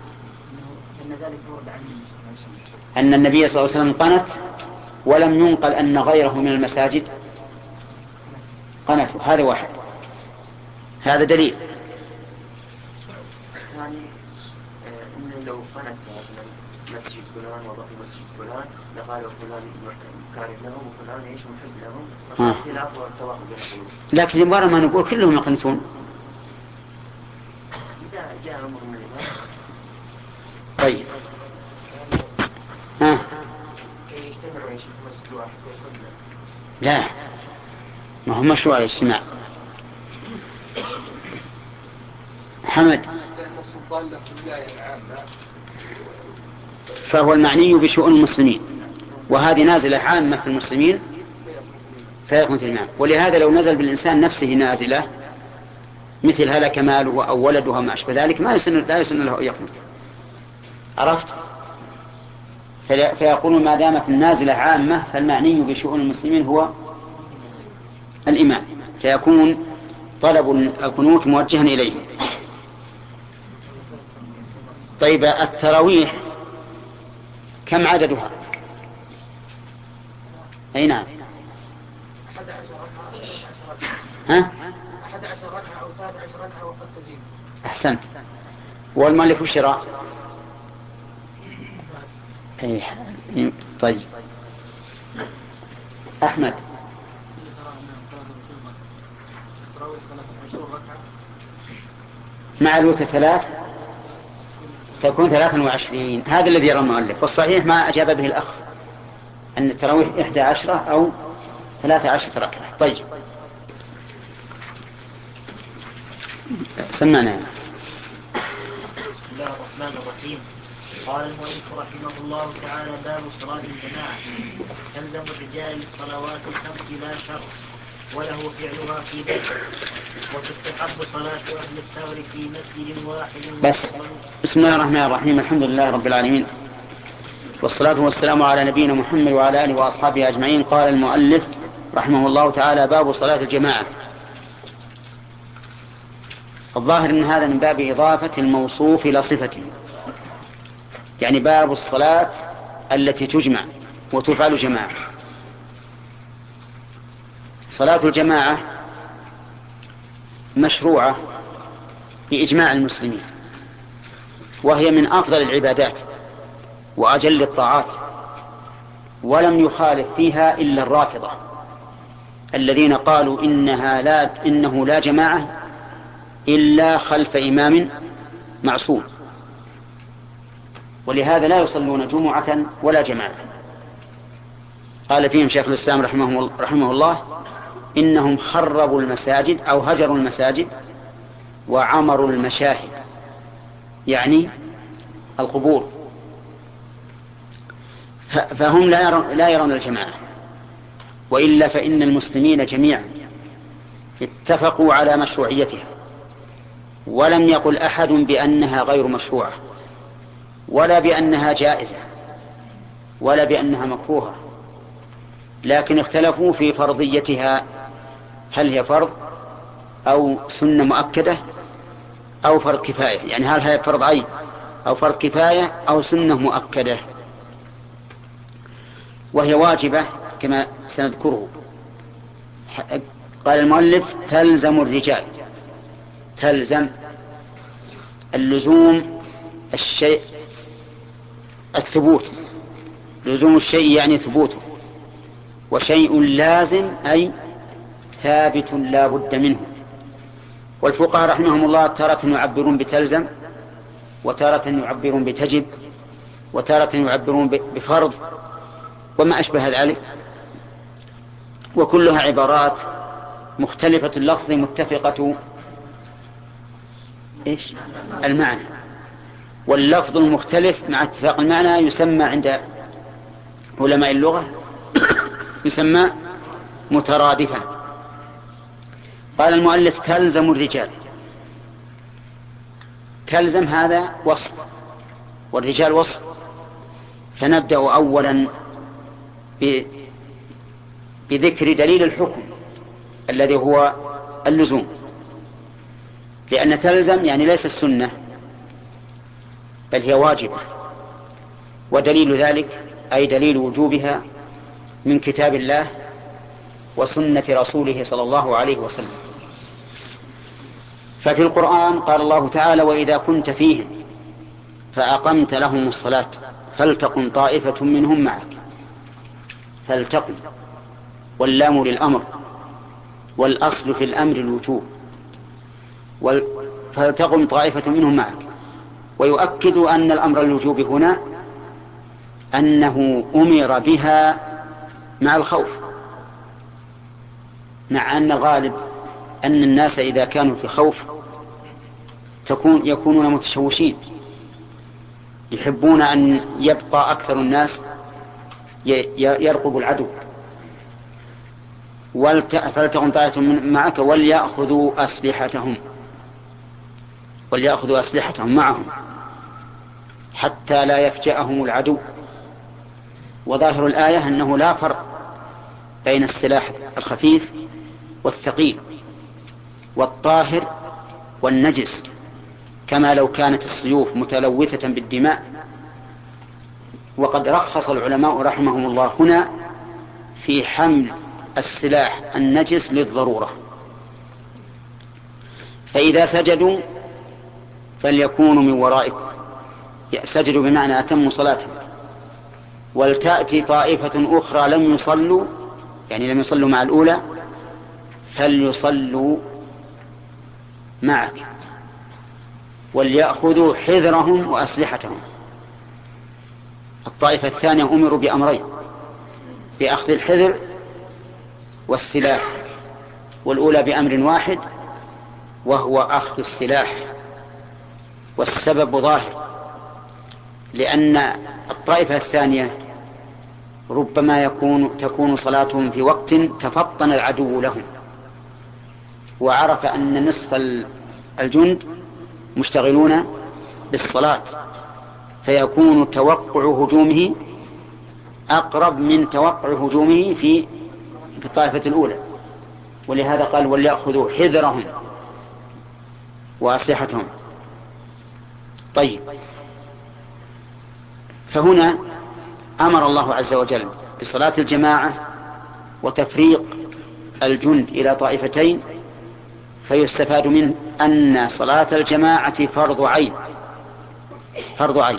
أن النبي صلى الله عليه وسلم قنت ولم ينقل أن غيره من المساجد قنتوا. هذا واحد، هذا دليل. يعني إنه لو قنت مسجد فلان وضع مسجد فلان لقالوا فلان كاره لهم وفلان ايش محب لهم، فصار خلاف وارتباط بينهم. لكن زمبارا ما نقول كلهم يقنتون. إذا جاء أمر من الإمام. طيب، ها كي يجتمعوا يا شيخ مسجد واحد ويكون. لا، ما هو مشروع الاجتماع. حمد. فهو المعني بشؤون المسلمين، وهذه نازلة عامة في المسلمين فيقنت الإمام. ولهذا لو نزل بالإنسان نفسه نازلة مثل هلك ماله أو ولده ما أشبه ذلك ما يسن لا يسن له يقنت. عرفت؟ فيقولون ما دامت النازلة عامة فالمعني بشؤون المسلمين هو الإمام، فيكون طلب القنوت موجها إليه. طيب التراويح كم عددها؟ أي نعم. ها؟ أحد عشر ركعة أو ثلاث عشر ركعة وقد تزيد. أحسنت. والمؤلف الشراء؟ أي. طيب أحمد. مع الوتر ثلاث تكون ثلاثا وعشرين. هذا الذي يرى المؤلف، والصحيح ما أجاب به الأخ أن التراويح إحدى عشرة أو ثلاثة عشرة ركعة. طيب سمعنا. بسم الله الرحمن الرحيم. قال المؤلف رحمه الله تعالى: باب صلاة الجماعة. تلزم الرجال الصلوات الخمس لا شرط، وله فعلها في بيت، وتستحب صلاة أهل الثور في مسجد واحد. بس بسم الله الرحمن الرحيم. الحمد لله رب العالمين، والصلاة والسلام على نبينا محمد وعلى آله وأصحابه أجمعين. قال المؤلف رحمه الله تعالى: باب صلاة الجماعة. الظاهر أن هذا من باب إضافة الموصوف إلى صفته، يعني باب الصلاة التي تجمع وتفعل جماعة. صلاة الجماعة مشروعة بإجماع المسلمين، وهي من أفضل العبادات وأجل الطاعات، ولم يخالف فيها إلا الرافضة الذين قالوا إنها لا إنه لا جماعة إلا خلف إمام معصوم، ولهذا لا يصلون جمعة ولا جماعة. قال فيهم شيخ الإسلام رحمه, رحمه الله: إنهم خربوا المساجد أو هجروا المساجد وعمروا المشاهد، يعني القبور، فهم لا يرون, لا يرون الجماعة. وإلا فإن المسلمين جميعا اتفقوا على مشروعيتها، ولم يقل أحد بأنها غير مشروعة، ولا بأنها جائزة، ولا بأنها مكروهة، لكن اختلفوا في فرضيتها، هل هي فرض أو سنة مؤكدة أو فرض كفاية، يعني هل هي فرض عين أو فرض كفاية أو سنة مؤكدة. وهي واجبة كما سنذكره. قال المؤلف: تلزم الرجال. تلزم اللزوم الشيء الثبوت، لزوم الشيء يعني ثبوته، وشيء لازم أي ثابت لا بد منه. والفقهاء رحمهم الله تارة يعبرون بتلزم، وتارة يعبرون بتجب، وتارة يعبرون بفرض وما أشبه ذلك، وكلها عبارات مختلفة اللفظ متفقة إيش؟ المعنى. واللفظ المختلف مع اتفاق المعنى يسمى عند علماء اللغة يسمى مترادفا. قال المؤلف: تلزم الرجال. تلزم هذا وصف، والرجال وصف. فنبدأ أولا بذكر دليل الحكم الذي هو اللزوم، لأن تلزم يعني ليس السنة بل هي واجبة، ودليل ذلك أي دليل وجوبها من كتاب الله وسنة رسوله صلى الله عليه وسلم. ففي القرآن قال الله تعالى: وإذا كنت فيهم فأقمت لهم الصلاة فلتقم طائفة منهم معك. فلتقم، واللام للأمر، والأصل في الأمر الوجوب، فلتقم طائفة منهم معك. ويؤكد أن الأمر الوجوب هنا أنه أمر بها مع الخوف، مع أن غالب أن الناس إذا كانوا في خوف تكون يكونون متشوشين، يحبون أن يبقى أكثر الناس يرقب العدو. فلتكن طائفة معك وليأخذوا أسلحتهم وليأخذوا أسلحتهم معهم حتى لا يفجأهم العدو. وظاهر الآية أنه لا فرق بين السلاح الخفيف والثقيل والطاهر والنجس، كما لو كانت السيوف متلوثة بالدماء. وقد رخص العلماء رحمهم الله هنا في حمل السلاح النجس للضرورة. فإذا سجدوا فليكونوا من ورائكم، سجدوا بمعنى أتموا صلاتهم، ولتأتي طائفة أخرى لم يصلوا، يعني لم يصلوا مع الأولى، فليصلوا معك وليأخذوا حذرهم وأسلحتهم. الطائفة الثانية أمروا بأمرين: بأخذ الحذر والسلاح، والأولى بأمر واحد وهو أخذ السلاح. والسبب ظاهر، لأن الطائفة الثانية ربما يكون تكون صلاتهم في وقت تفطن العدو لهم وعرف أن نصف الجند مشتغلون بالصلاة، فيكون توقع هجومه أقرب من توقع هجومه في الطائفة الأولى. ولهذا قال: وليأخذوا حذرهم وأسلحتهم. طيب، فهنا أمر الله عز وجل بصلاة الجماعة وتفريق الجند إلى طائفتين، فيستفاد منه أن صلاة الجماعة فرض عين فرض عين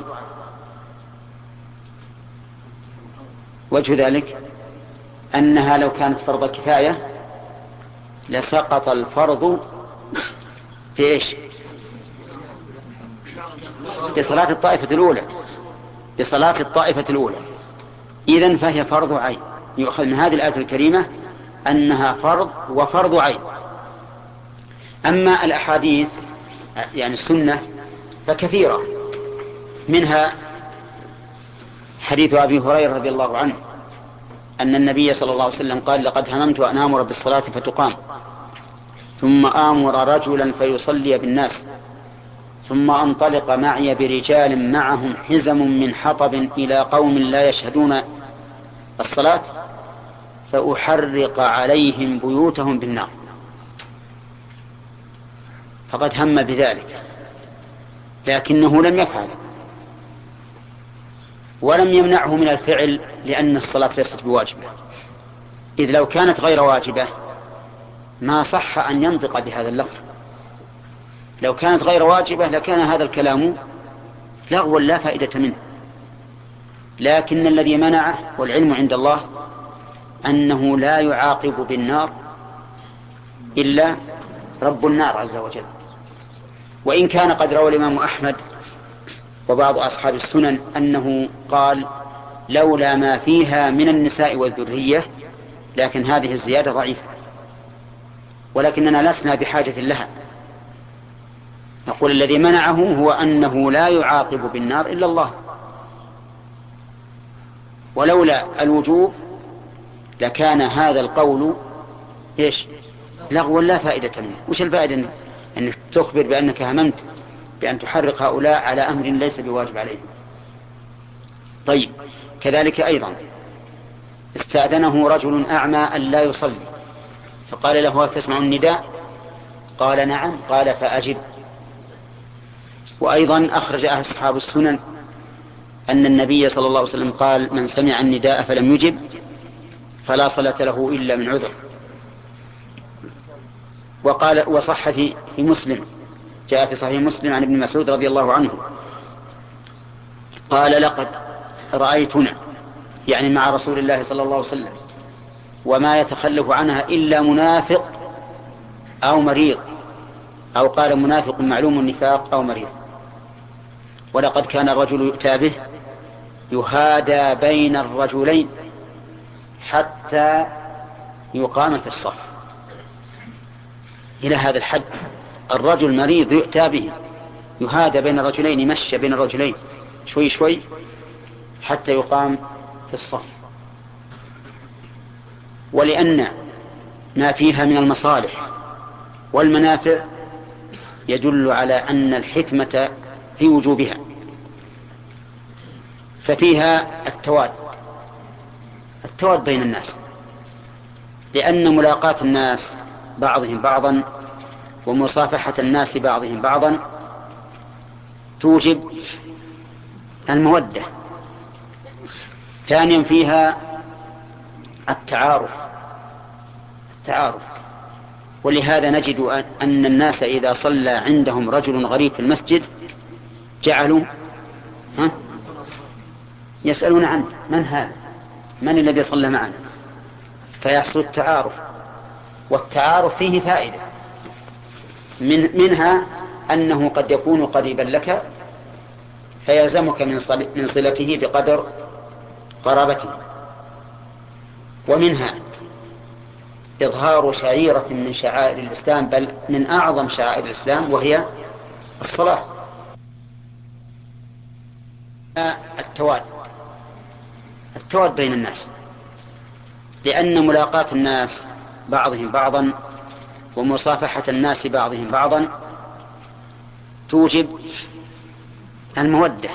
وجه ذلك أنها لو كانت فرض كفاية لسقط الفرض في إيش؟ بصلاة الطائفة الأولى بصلاة الطائفة الأولى إذن فهي فرض عين. يؤخذ من هذه الآية الكريمة أنها فرض وفرض عين. أما الأحاديث يعني السنة فكثيرة، منها حديث أبي هريرة رضي الله عنه أن النبي صلى الله عليه وسلم قال: لقد هممت أن آمر بالصلاة فتقام، ثم آمر رجلا فيصلي بالناس، ثم أنطلق معي برجال معهم حزم من حطب إلى قوم لا يشهدون الصلاة فأحرق عليهم بيوتهم بالنار. فقد هم بذلك لكنه لم يفعل، ولم يمنعه من الفعل، لأن الصلاة ليست بواجبة. إذ لو كانت غير واجبة ما صح أن ينطق بهذا اللفظ. لو كانت غير واجبة لكان هذا الكلام لغوا لا فائدة منه. لكن الذي منعه والعلم عند الله أنه لا يعاقب بالنار إلا رب النار عز وجل. وإن كان قد روى الإمام أحمد وبعض أصحاب السنن أنه قال: لولا ما فيها من النساء والذرية، لكن هذه الزيادة ضعيفة، ولكننا لسنا بحاجة لها. نقول الذي منعه هو أنه لا يعاقب بالنار إلا الله، ولولا الوجوب لكان هذا القول إيش؟ لغوا لا فائدة منه. وش الفائدة؟ أنك تخبر بأنك هممت بأن تحرق هؤلاء على أمر ليس بواجب عليهم. طيب، كذلك أيضا استأذنه رجل أعمى أن لا يصلي، فقال له: هل تسمع النداء؟ قال: نعم. قال: فأجب. وأيضا أخرج أصحاب السنن أن النبي صلى الله عليه وسلم قال: من سمع النداء فلم يجب فلا صلاة له إلا من عذر. وقال وصح في مسلم، جاء في صحيح مسلم عن ابن مسعود رضي الله عنه قال: لقد رأيتنا، يعني مع رسول الله صلى الله عليه وسلم، وما يتخلف عنها إلا منافق أو مريض، أو قال منافق معلوم النفاق أو مريض. ولقد كان الرجل يؤتى به يهادى بين الرجلين حتى يقام في الصف. إلى هذا الحد الرجل مريض يؤتى به يهادى بين الرجلين، يمشى بين الرجلين شوي شوي حتى يقام في الصف. ولأن ما فيها من المصالح والمنافع يدل على أن الحكمة في وجوبها. ففيها التواد التواد بين الناس، لأن ملاقاة الناس بعضهم بعضا ومصافحة الناس بعضهم بعضا توجب المودة. ثانيا فيها التعارف التعارف ولهذا نجد أن الناس إذا صلى عندهم رجل غريب في المسجد جعلوا ها يسألون عنه: من هذا؟ من الذي صلى معنا؟ فيحصل التعارف، والتعارف فيه فائدة من منها أنه قد يكون قريبا لك فيلزمك من صل... من صلته بقدر قرابته. ومنها إظهار شعيرة من شعائر الإسلام، بل من أعظم شعائر الإسلام، وهي الصلاة. التواد التواد بين الناس، لأن ملاقاة الناس بعضهم بعضا ومصافحة الناس بعضهم بعضا توجب المودة.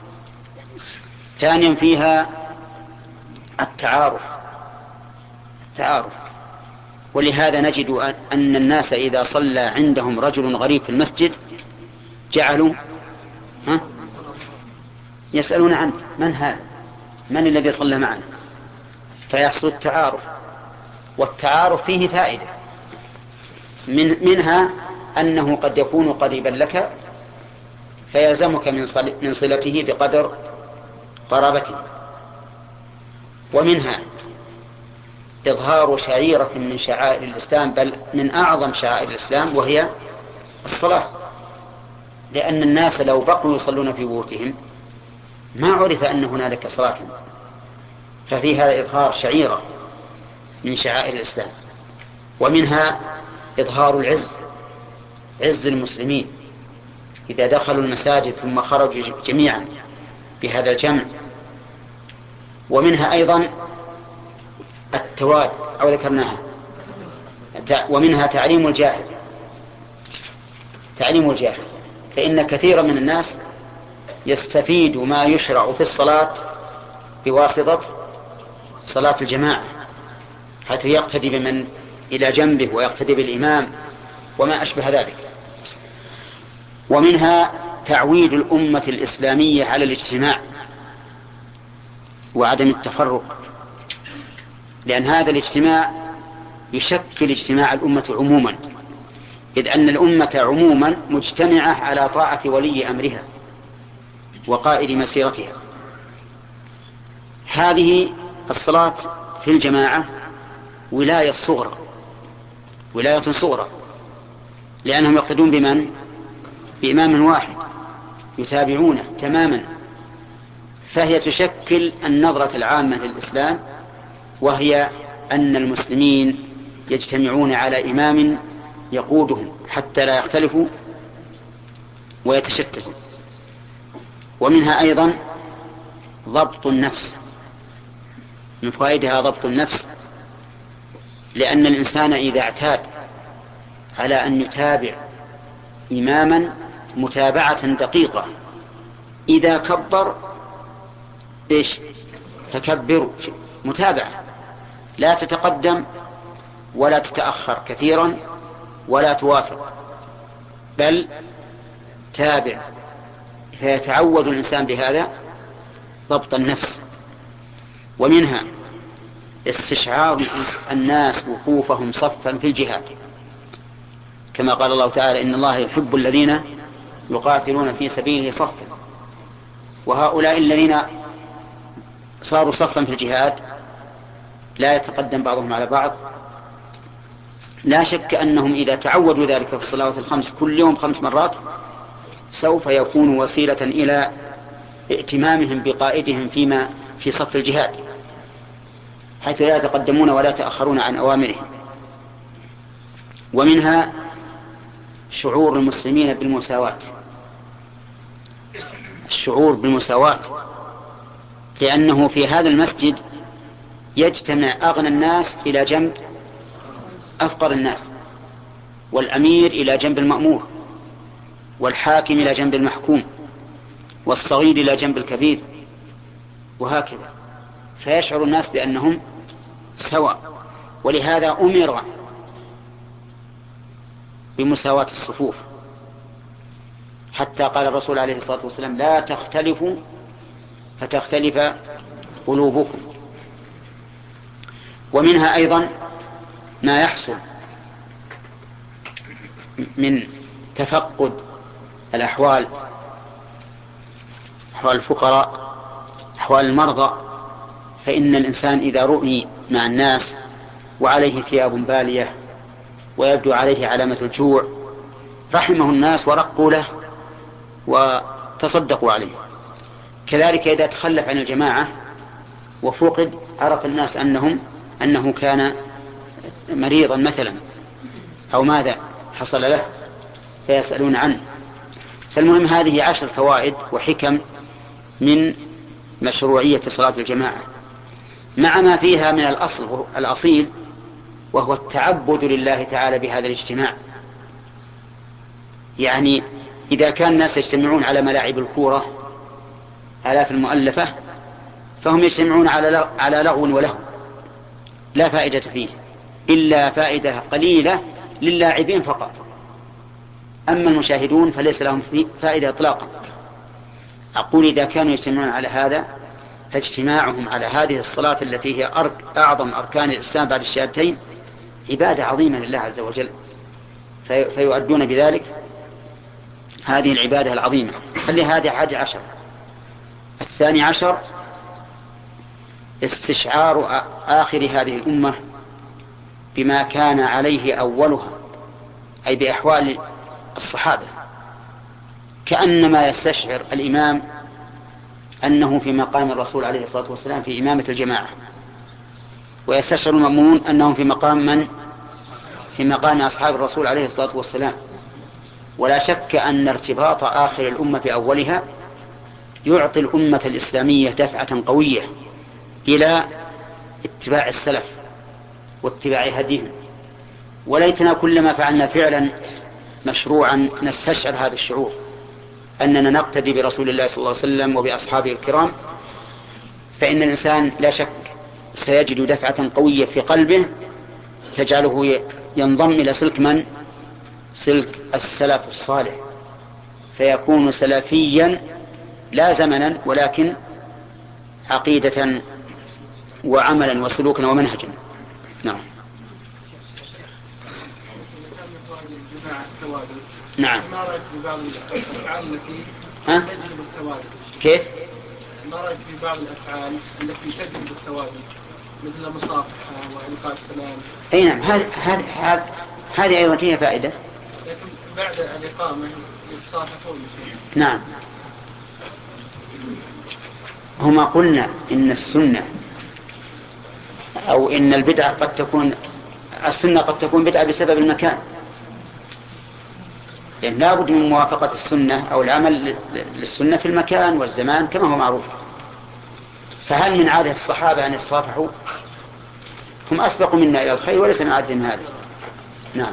ثانيا فيها التعارف التعارف ولهذا نجد أن الناس إذا صلى عندهم رجل غريب في المسجد جعلوا ها يسألون عنه: من هذا؟ من الذي صلى معنا؟ فيحصل التعارف، والتعارف فيه فائدة من منها أنه قد يكون قريبا لك فيلزمك من صل... من صلته بقدر قرابته. ومنها إظهار شعيرة من شعائر الإسلام، بل من أعظم شعائر الإسلام، وهي الصلاة، لأن الناس لو بقوا يصلون في بيوتهم ما عرف أن هنالك صلاة، ففي هذا إظهار شعيرة من شعائر الإسلام. ومنها إظهار العز عز المسلمين إذا دخلوا المساجد ثم خرجوا جميعا بهذا الجمع. ومنها أيضا التواد أو ذكرناها. ومنها تعليم الجاهل تعليم الجاهل فإن كثيرا من الناس يستفيد ما يشرع في الصلاة بواسطة صلاة الجماعة، حيث يقتدي بمن إلى جنبه ويقتدي بالإمام وما أشبه ذلك. ومنها تعويد الأمة الإسلامية على الاجتماع وعدم التفرق، لأن هذا الاجتماع يشكل اجتماع الأمة عموما، إذ أن الأمة عموما مجتمعة على طاعة ولي أمرها وقائد مسيرتها. هذه الصلاة في الجماعة ولاية صغرى ولاية صغرى لأنهم يقتدون بمن؟ بإمام واحد يتابعونه تماما، فهي تشكل النظرة العامة للإسلام، وهي أن المسلمين يجتمعون على إمام يقودهم حتى لا يختلفوا ويتشتتوا. ومنها أيضا ضبط النفس، من فوائدها ضبط النفس، لأن الإنسان إذا اعتاد على أن يتابع إماما متابعة دقيقة إذا كبر إيش؟ فكبروا، متابعة لا تتقدم ولا تتأخر كثيرا ولا توافق، بل تابع، فيتعود الإنسان بهذا ضبط النفس. ومنها استشعار الناس وقوفهم صفا في الجهاد، كما قال الله تعالى: إن الله يحب الذين يقاتلون في سبيله صفا. وهؤلاء الذين صاروا صفا في الجهاد لا يتقدم بعضهم على بعض، لا شك أنهم إذا تعودوا ذلك في الصلوات الخمس كل يوم خمس مرات سوف يكون وسيلة إلى ائتمامهم بقائدهم فيما في صف الجهاد، حيث لا يتقدمون ولا يتأخرون عن أوامرهم. ومنها شعور المسلمين بالمساواة الشعور بالمساواة لأنه في هذا المسجد يجتمع أغنى الناس إلى جنب أفقر الناس، والأمير إلى جنب المأمور، والحاكم إلى جنب المحكوم، والصغير إلى جنب الكبير، وهكذا، فيشعر الناس بأنهم سواء. ولهذا أمر بمساواة الصفوف، حتى قال الرسول عليه الصلاة والسلام: لا تختلفوا فتختلف قلوبكم. ومنها أيضا ما يحصل من تفقد الأحوال، أحوال الفقراء، أحوال المرضى، فإن الإنسان إذا رؤي مع الناس وعليه ثياب بالية ويبدو عليه علامة الجوع رحمه الناس ورقوا له وتصدقوا عليه. كذلك إذا تخلف عن الجماعة وفقد عرف الناس أنهم أنه كان مريضا مثلا أو ماذا حصل له فيسألون عنه. فالمهم هذه عشر فوائد وحكم من مشروعية صلاة الجماعة، مع ما فيها من الأصل الأصيل وهو التعبد لله تعالى بهذا الاجتماع. يعني إذا كان الناس يجتمعون على ملاعب الكورة آلاف المؤلفة فهم يجتمعون على على لغو ولهو لا فائدة فيه إلا فائدة قليلة للاعبين فقط، أما المشاهدون فليس لهم فائدة إطلاقا. أقول إذا كانوا يجتمعون على هذا فاجتماعهم على هذه الصلاة التي هي أعظم أركان الإسلام بعد الشهادتين عبادة عظيمة لله عز وجل، في فيؤدون بذلك هذه العبادة العظيمة. خلي هذه حاجة عشر. الثاني عشر استشعار آخر هذه الأمة بما كان عليه أولها، أي بأحوال الصحابة، كأنما يستشعر الإمام أنه في مقام الرسول عليه الصلاة والسلام في إمامة الجماعة، ويستشعر المأمون أنهم في مقام من؟ في مقام أصحاب الرسول عليه الصلاة والسلام. ولا شك أن ارتباط آخر الأمة بأولها يعطي الأمة الإسلامية دفعة قوية إلى اتباع السلف واتباع هديهم. وليتنا كلما فعلنا فعلا مشروعا نستشعر هذا الشعور أننا نقتدي برسول الله صلى الله عليه وسلم وبأصحابه الكرام، فإن الإنسان لا شك سيجد دفعة قوية في قلبه تجعله ينضم إلى سلك من؟ سلك السلف الصالح، فيكون سلفيا لا زمنا ولكن عقيدة وعملا وسلوكا ومنهجا. نعم. نعم. ما رأيك في بعض الأفعال التي ها؟ تجلب التوازن؟ كيف؟ ما رأيك في بعض الأفعال التي تجلب التوازن مثل المصافحة وإلقاء السلام؟ أي نعم، هذه هذه هذه أيضا فيها فائدة. لكن بعد الإقامة يتصافحون. نعم. هما قلنا إن السنة أو إن البدعة قد تكون السنة قد تكون بدعة بسبب المكان، لأن لا بد من موافقة السنة أو العمل للسنة في المكان والزمان كما هو معروف. فهل من عادة الصحابة أن يتصافحوا؟ هم أسبقوا منا إلى الخير وليس من عادتهم هذا. نعم.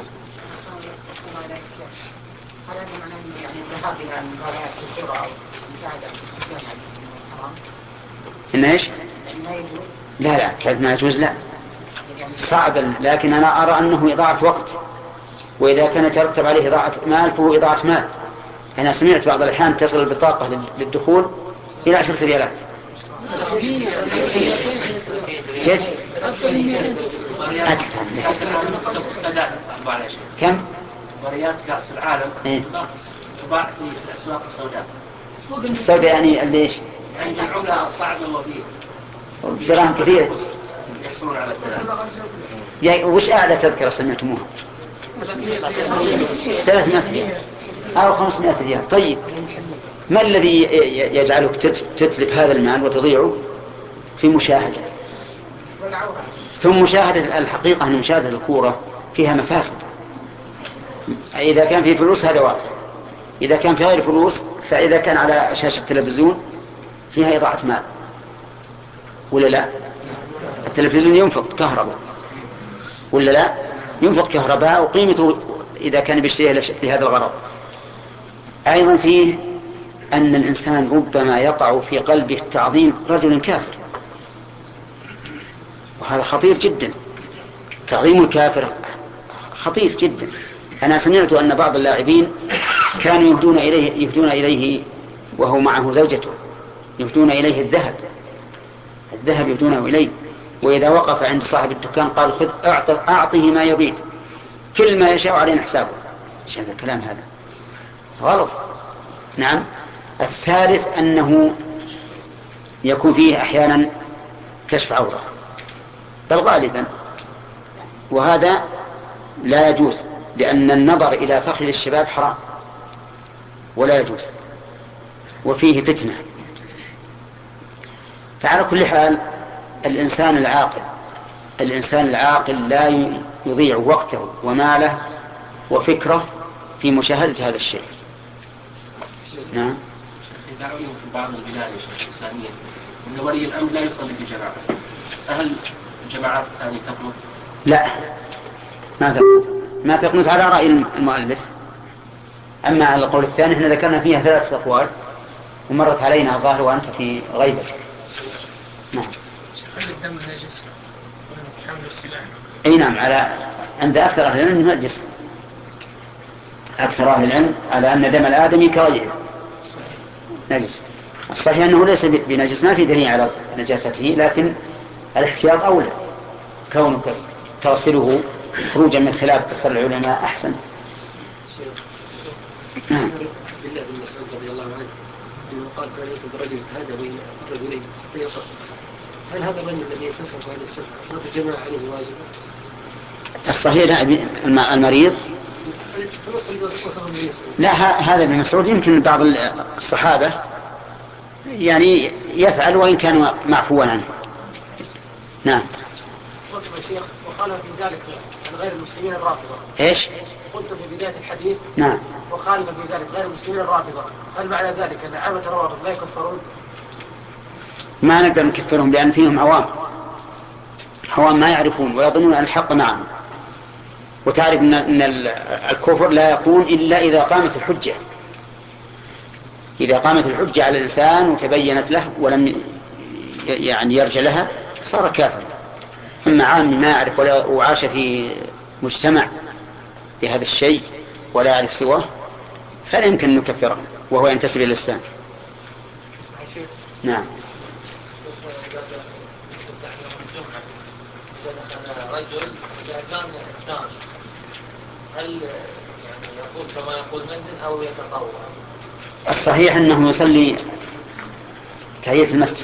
إن إيش؟ لا لا كانت ما يجوز لا صعب، لكن أنا أرى أنه إضاعة وقت، وإذا كان يترتب عليه إضاعة مال فهو إضاعة مال. أنا سمعت بعض الأحيان تصل البطاقة للدخول إلى عشرة ريالات. كيف؟ أكثر. كم؟ مباريات كأس العالم إيه؟ تباع في الأسواق السوداء. السوداء يعني ليش؟ عند العملة الصعبة وفيه دراهم كثيرة يحصلون على الدراهم. يا وش أعلى تذكرة سمعتموها؟ ثلاثمائة ريال أو خمسمائة ريال. طيب ما الذي يجعلك تتلف هذا المال وتضيعه؟ في مشاهدة، ثم مشاهدة الحقيقة أن مشاهدة الكورة فيها مفاسد. إذا كان في فلوس هذا واضح، إذا كان في غير فلوس فإذا كان على شاشة التلفزيون فيها إضاعة مال ولا لا؟ التلفزيون ينفق كهرباء ولا لا؟ ينفق كهرباء وقيمته إذا كان بيشتريها لهذا الغرض. أيضا فيه أن الإنسان ربما يقع في قلبه تعظيم رجل كافر، وهذا خطير جدا. تعظيم الكافر خطير جدا. أنا سمعت أن بعض اللاعبين كانوا يهدون إليه, يهدون إليه وهو معه زوجته، يهدون إليه الذهب الذهب يهدونه إليه، وإذا وقف عند صاحب الدكان قال خذ أعطه ما يريد، كل ما يشاء علينا حسابه. ايش هذا الكلام؟ هذا غلط. نعم. الثالث أنه يكون فيه أحيانا كشف عورة، بل غالبا، وهذا لا يجوز، لأن النظر إلى فخذ الشباب حرام ولا يجوز، وفيه فتنة. فعلى كل حال الإنسان العاقل الإنسان العاقل لا يضيع وقته وماله وفكره في مشاهدة هذا الشيء. نعم. إذا علم في بعض البلاد الإسلامية أن ولي الأمر لا يصلي في جماعة، هل الجماعات الثانية تقنط؟ لا، ما تقنط ما تقنط على رأي المؤلف. أما على القول الثاني احنا ذكرنا فيها ثلاث أقوال ومرت علينا الظاهر وأنت في غيبتك. نعم. هل الدم نجس حمل السلاح؟ اي نعم، على عند اكثر اهل العلم نجس. اكثر اهل العلم على ان دم الادمي كغيره نجس. الصحيح انه ليس بنجس، ما في دليل على نجاسته، لكن الاحتياط اولى، كونك تغسله خروجا من خلاف اكثر العلماء احسن. عبد الله بن مسعود رضي الله عنه انه قال كان يكتب رجل هذا بين الرجلين حتى يقرأ الصلاة. هل هذا الرجل الذي يتصل بهذه الصفة صلاة الجماعة عليه واجبة؟ الصحيح المريض لا، هذا ابن مسعود يمكن بعض الصحابة يعني يفعل وإن كان معفوا عنه. نعم. قلت يا شيخ وخالف في ذلك غير المسلمين الرافضة. ايش؟ قلت في بداية الحديث نعم وخالف في ذلك غير المسلمين الرافضة، هل معنى ذلك أن عامة الروافض لا يكفرون؟ ما نقدر نكفرهم لأن فيهم عوام عوام ما يعرفون ويظنون أن الحق معهم. وتعرف أن الكفر لا يكون إلا إذا قامت الحجة، إذا قامت الحجة على الإنسان وتبينت له ولم يعني يرجع لها صار كافر. أما عام ما يعرف وعاش في مجتمع بهذا الشيء ولا يعرف سواه فلا يمكن أن نكفره وهو ينتسب إلى الإسلام. نعم. رجل إذا كان إنسان هل يعني يقول كما يقول منزل أو يتطوع؟ الصحيح أنه يصلي تحية المسجد،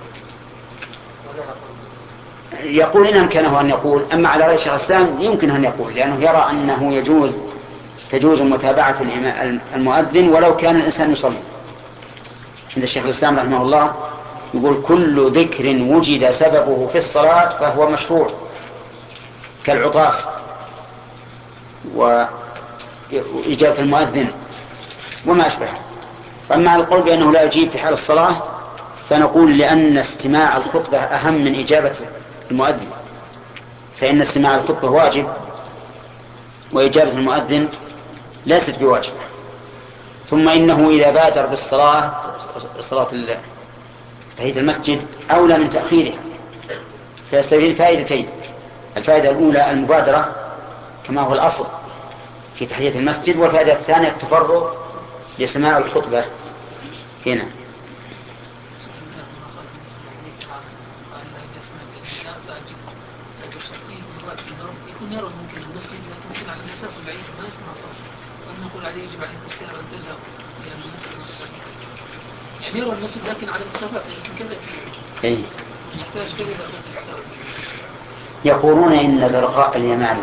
يقول إن أمكنه أن يقول. أما على رأي شيخ الإسلام يمكن أن يقول، لأنه يرى أنه يجوز تجوز متابعة المؤذن ولو كان الإنسان يصلي. عند الشيخ الإسلام رحمه الله يقول كل ذكر وجد سببه في الصلاة فهو مشروع، كالعطاس وإجابة المؤذن وما أشبه. أما القول بأنه لا يجيب في حال الصلاة فنقول لأن استماع الخطبة أهم من إجابة المؤذن، فإن استماع الخطبة واجب وإجابة المؤذن ليست بواجب. ثم إنه إذا بادر بالصلاة صلاة تحية المسجد أولى من تأخيرها، فيستفيد فائدتين. الفائدة الأولى المبادرة كما هو الأصل في تحية المسجد، والفائدة الثانية التفرغ لسماع الخطبة هنا. يكون يرى ممكن المسجد لكن يكون على المسافة بعيدة ما يسمع صوت، فنقول عليه يجب عليه السيارة أن تذهب لأن المسجد يعني يرى المسجد لكن على مسافة يمكن كذا إيه؟ يحتاج كذا إلى السيارة. يقولون إن زرقاء اليمامة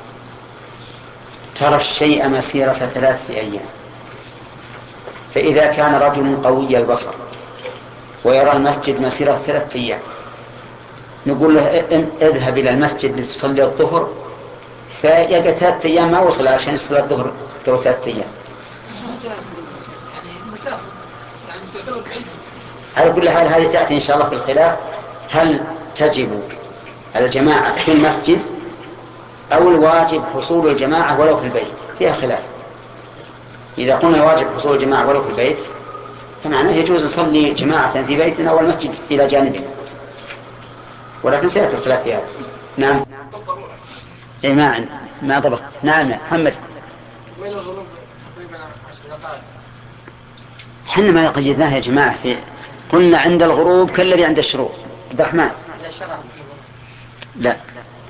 ترى الشيء مسيرة ثلاثة أيام، فإذا كان رجل قوي البصر ويرى المسجد مسيرة ثلاثة أيام نقول له اذهب إلى المسجد لتصلي الظهر، فيبقى ثلاثة أيام ما وصل عشان يصلي الظهر تو ثلاثة أيام. يعني المسافة يعني تعتبر بعيدة. على كل حال هذه تأتي إن شاء الله في الخلاف، هل تجب على الجماعة في المسجد أو الواجب حصول الجماعة ولو في البيت، فيها خلاف. إذا قلنا الواجب حصول الجماعة ولو في البيت فمعناه يجوز نصلي جماعة في بيتنا والمسجد إلى جانبنا، ولكن سيأتي الخلاف في هذا. نعم. إيه ما ما ضبط. نعم يا محمد. حنا ما قيدناها يا جماعة، في قلنا عند الغروب كالذي عند الشروق. عبد الرحمن. لا.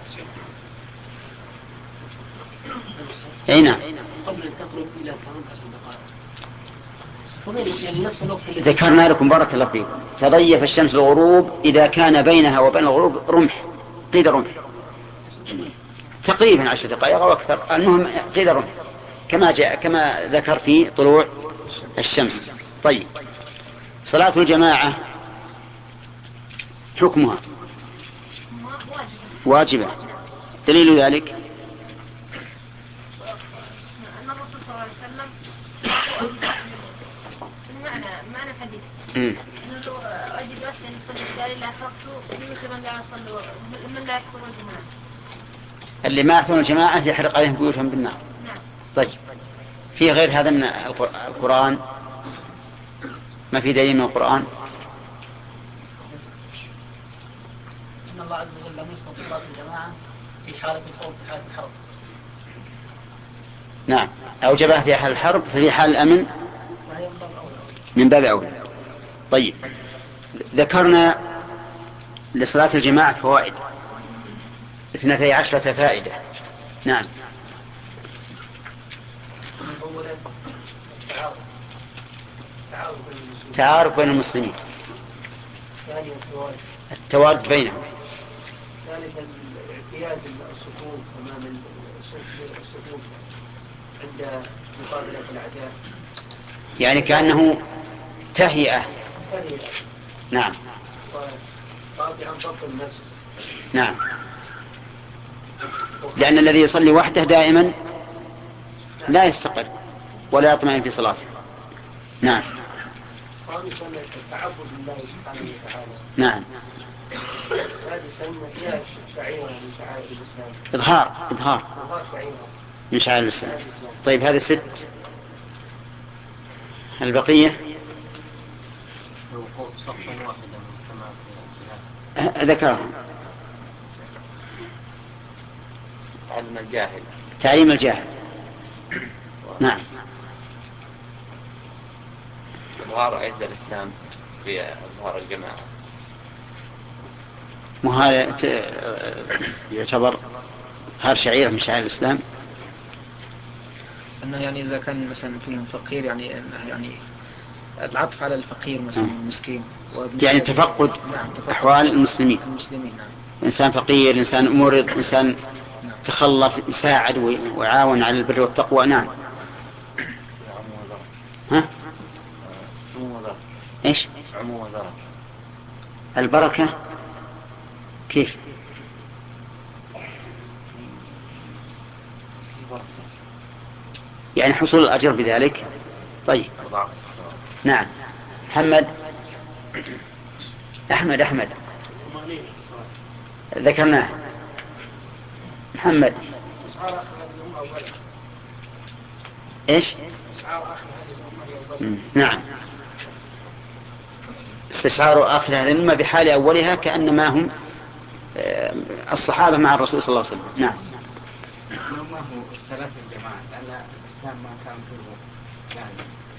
أين؟ قبل أن تقرب إلى ثمان عشر دقائق. يعني نفس الوقت اللي ذكرنا لكم بارك الله فيكم تضيف الشمس الغروب إذا كان بينها وبين الغروب رمح، قيد رمح تقريبا عشر دقائق أو أكثر، المهم قيد رمح كما جاء كما ذكر في طلوع الشمس. طيب، صلاة الجماعة حكمها واجبة، دليل ذلك أن الرسول صلى الله عليه وسلم المعنى معنى الحديث أنه أجد واحد أن يصلي قال لا حرقته بيوت من لا يصلي من لا يحضر الجماعة، اللي ما يحضرون الجماعة يحرق عليهم بيوتهم بالنار. نعم. طيب، في غير هذا من القرآن؟ ما في دليل من القرآن؟ إن الله عز وجل لم يسقط صلاة الجماعة في حالة الخوف في حالة الحرب. نعم، أوجبها في حال الحرب، ففي حال الأمن من باب أولى. طيب، ذكرنا لصلاة الجماعة فوائد اثنتي عشرة فائدة. نعم. تعارف بين المسلمين، التواد بينهم. ثالثا اعتياد الصفوف امام الصفوف عند مقابله الاعداء، يعني كأنه تهيئة. نعم. رابعا ضبط النفس. نعم، لأن الذي يصلي وحده دائما لا يستقر ولا يطمئن في صلاته. نعم. خامسا التعبد لله سبحانه وتعالى. نعم. سادسا هي شعيرة من شعائر الإسلام. إظهار إظهار من شعائر الإسلام. طيب، هذا ست. البقية الوقوف صفا واحدا كما في ذكرها. تعلم الجاهل. تعليم الجاهل. نعم. إظهار عز الإسلام في إظهار الجماعة. وهذا يعتبر هذا شعيرة من شعائر الإسلام. أنه يعني إذا كان مثلا فيهم فقير يعني يعني العطف على الفقير مثلا المسكين، يعني تفقد. نعم، تفقد أحوال المسلمين. المسلمين. نعم. إنسان فقير، إنسان مرض، إنسان نعم. تخلف، يساعد ويعاون على البر والتقوى. نعم. ها؟ إيش؟ عمو وبركة. البركة كيف؟ يعني حصول الأجر بذلك. طيب. نعم. محمد. أحمد أحمد ذكرناه. محمد. إيش؟ نعم، استشعار آخر هذه الأمة بحال أولها كأنما هم الصحابة مع الرسول صلى الله عليه وسلم. نعم. ما هو صلاة الجماعة؟ لأن الإسلام ما كان فيه يعني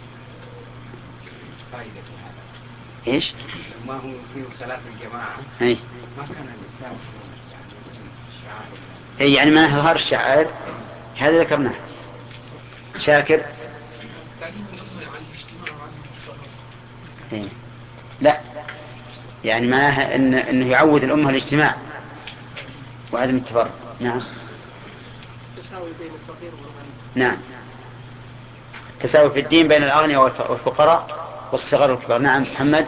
فائدة في هذا. إيش؟ ما هو فيه صلاة الجماعة. أي. ما كان الإسلام فيه يعني شعائر. أي يعني ما إظهار الشعائر هذا ذكرناه. شاكر. تعليم الأمة عن الاجتماع وعن المشترك. إيه. لا، يعني معناها إن إنه يعود الأمة الاجتماع وعدم التفرق. نعم. التساوي بين الفقير والغني. نعم، التساوي في الدين بين الأغنياء والفقراء والصغار والكبار. نعم. محمد.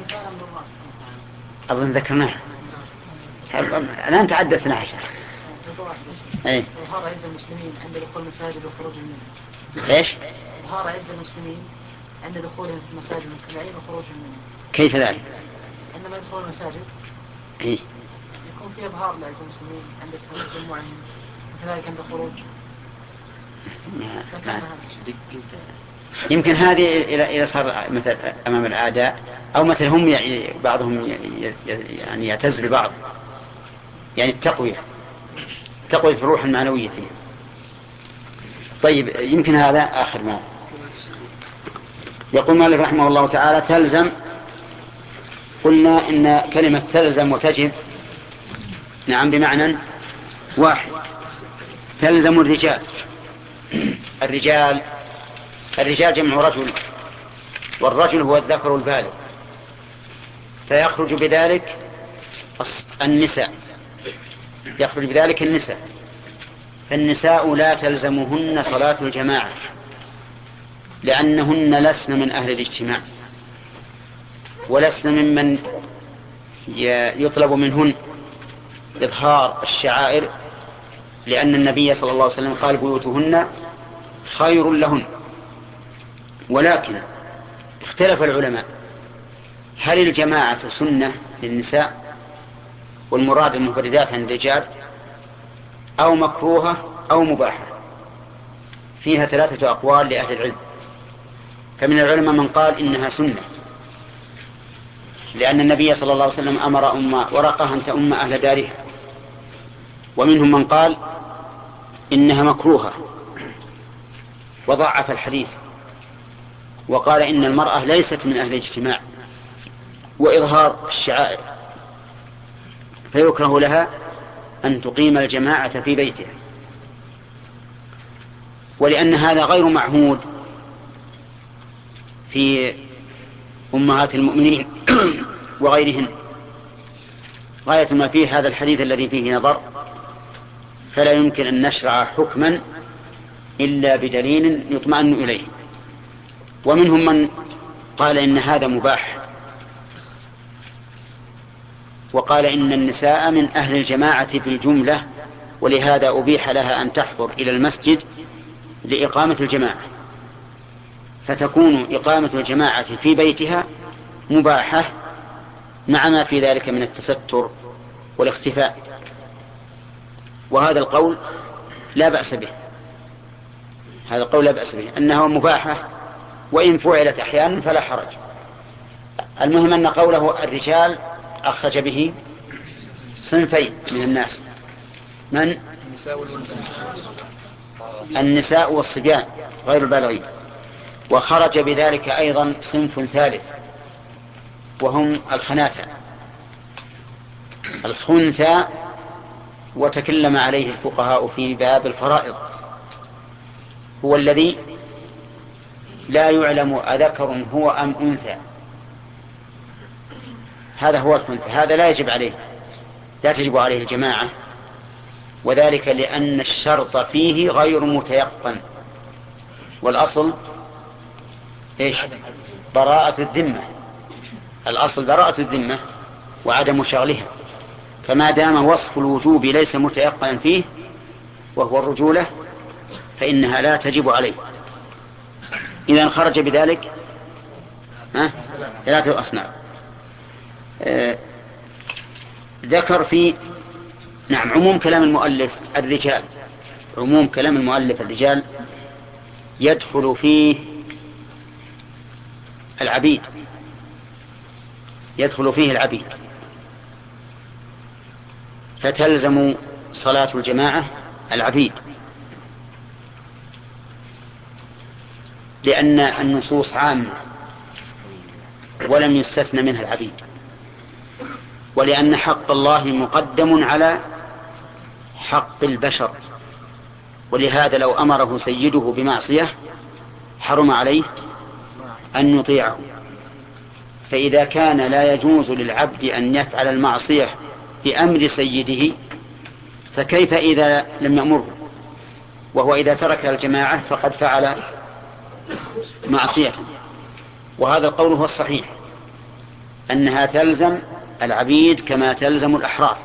أظن ذكرناه الآن تعدى اثنا عشر. إيه. إظهار عز المسلمين عند دخول المساجد وخروج منها. إيش؟ إظهار عز المسلمين عند دخولهم في المساجد المتبعين وخروج منها. كيف ذلك؟ عندما يدخلون المساجد إيه؟ يكون في إظهار لعز المسلمين عند استماع جموعهم كذلك عند الخروج. يمكن هذه إذا صار مثل أمام الأعداء أو مثل هم بعضهم يعني يعتز ببعض، يعني التقوية تقوية الروح المعنوية فيه. طيب يمكن هذا آخر ما يقول مالك رحمه الله تعالى. تلزم، قلنا إن كلمة تلزم وتجب نعم بمعنى واحد. تلزم الرجال، الرجال الرجال جمع رجل، والرجل هو الذكر البالغ، فيخرج بذلك النساء، يخرج بذلك النساء. فالنساء لا تلزمهن صلاة الجماعة لأنهن لسن من أهل الاجتماع، ولسن ممن يطلب منهن إظهار الشعائر، لأن النبي صلى الله عليه وسلم قال بيوتهن خير لهن. ولكن اختلف العلماء هل الجماعة سنة للنساء والمراد المفردات عن الرجال، أو مكروهة أو مباحة؟ فيها ثلاثة أقوال لأهل العلم. فمن العلماء من قال إنها سنة، لأن النبي صلى الله عليه وسلم أمر أم ورقة أن تؤم أهل دارها. ومنهم من قال إنها مكروهة وضعف الحديث، وقال إن المرأة ليست من أهل الاجتماع وإظهار الشعائر، فيكره لها أن تقيم الجماعة في بيتها. ولأن هذا غير معهود في أمهات المؤمنين وغيرهن، غاية ما فيه هذا الحديث الذي فيه نظر، فلا يمكن أن نشرع حكما إلا بدليل يطمئن إليه. ومنهم من قال إن هذا مباح، وقال إن النساء من أهل الجماعة في الجملة، ولهذا أبيح لها أن تحضر إلى المسجد لإقامة الجماعة، فتكون إقامة الجماعة في بيتها مباحة مع ما في ذلك من التستر والاختفاء. وهذا القول لا بأس به، هذا القول لا بأس به أنها مباحة، وإن فعلت أحيانا فلا حرج. المهم أن قوله الرجال أخرج به صنفين من الناس، من النساء والصبيان غير البالغين، وخرج بذلك أيضا صنف ثالث وهم الخناثة. الخنثى وتكلم عليه الفقهاء في باب الفرائض، هو الذي لا يعلم أذكر هو أم أنثى، هذا هو الخنثى، هذا لا يجب عليه، لا تجب عليه الجماعة، وذلك لأن الشرط فيه غير متيقن. والأصل إيش؟ براءة الذمة، الأصل براءة الذمة وعدم شغلها. فما دام وصف الوجوب ليس متيقنا فيه وهو الرجولة فإنها لا تجب عليه. إذن خرج بذلك ها؟ ثلاثة أصناف. آه ذكر في نعم عموم كلام المؤلف الرجال، عموم كلام المؤلف الرجال يدخل فيه العبيد، يدخل فيه العبيد، فتلزم صلاة الجماعة العبيد، لأن النصوص عامة ولم يستثنى منها العبيد، ولأن حق الله مقدم على حق البشر، ولهذا لو أمره سيده بمعصية حرم عليه أن يطيعه. فإذا كان لا يجوز للعبد أن يفعل المعصية بأمر سيده فكيف إذا لم يأمره؟ وهو إذا ترك الجماعة فقد فعل معصية. وهذا القول هو الصحيح، أنها تلزم العبيد كما تلزم الأحرار.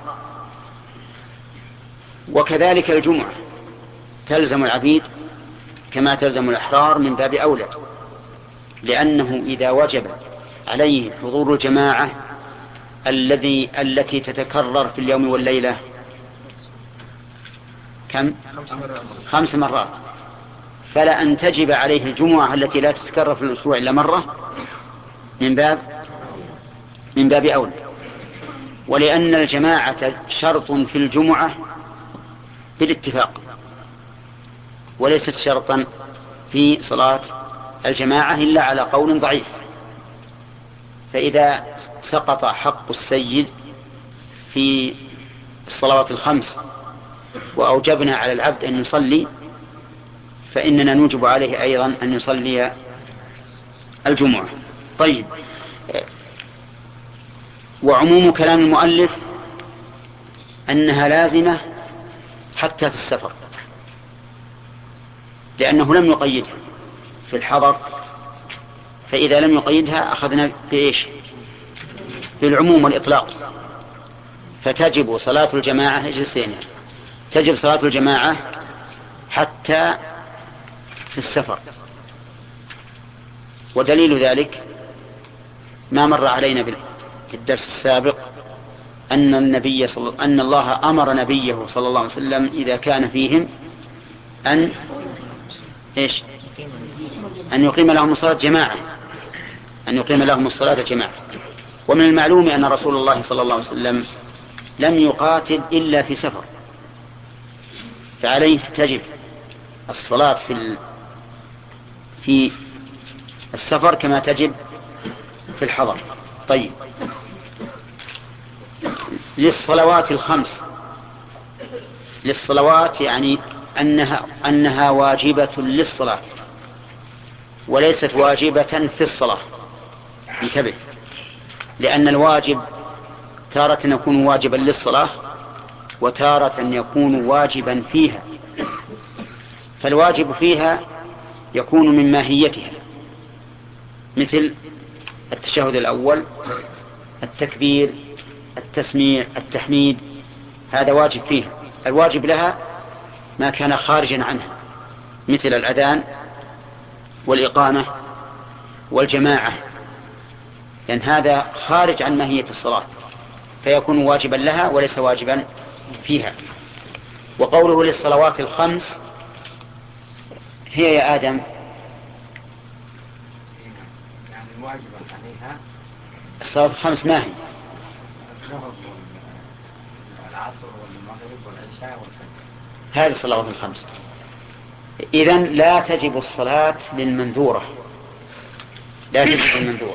وكذلك الجمعة تلزم العبيد كما تلزم الأحرار من باب أولى، لأنه إذا وجب عليه حضور الجماعة الذي التي تتكرر في اليوم والليلة كم؟ خمس مرات. فلا أن تجب عليه الجمعة التي لا تتكرر في الأسبوع إلا مرة من باب من باب أولى. ولأن الجماعة شرط في الجمعة بالاتفاق، وليست شرطا في صلاة الجماعة إلا على قول ضعيف. فإذا سقط حق السيد في الصلوات الخمس وأوجبنا على العبد أن يصلي، فإننا نوجب عليه أيضا أن يصلي الجمعة. طيب، وعموم كلام المؤلف أنها لازمة حتى في السفر، لأنه لم يقيدها في الحضر، فإذا لم يقيدها أخذنا بإيش؟ بالعموم والإطلاق. فتجب صلاة الجماعة اجلسين تجب صلاة الجماعة حتى في السفر. ودليل ذلك ما مر علينا في الدرس السابق أن النبي صل... أن الله أمر نبيه صلى الله عليه وسلم إذا كان فيهم أن إيش؟ أن يقيم لهم الصلاة جماعة أن يقيم لهم الصلاة جماعة. ومن المعلوم أن رسول الله صلى الله عليه وسلم لم يقاتل إلا في سفر، فعليه تجب الصلاة في ال... في السفر كما تجب في الحضر. طيب، للصلوات الخمس، للصلوات يعني أنها, أنها واجبة للصلاة وليست واجبة في الصلاة. انتبه، لأن الواجب تارة يكون واجبا للصلاة وتارة يكون واجبا فيها. فالواجب فيها يكون من ماهيتها، مثل التشهد الأول، التكبير، التسميع، التحميد، هذا واجب فيها. الواجب لها ما كان خارجا عنها مثل الأذان والإقامة والجماعة، لأن هذا خارج عن ماهية الصلاة فيكون واجبا لها وليس واجبا فيها. وقوله للصلوات الخمس هي يا آدم يعني واجبا عليها الصلوات الخمس ما هي؟ العصر والمغرب والعشاء والفجر، هذه الصلوات الخمس. إذن لا تجب الصلاة للمنذورة، لا تجب المنذورة.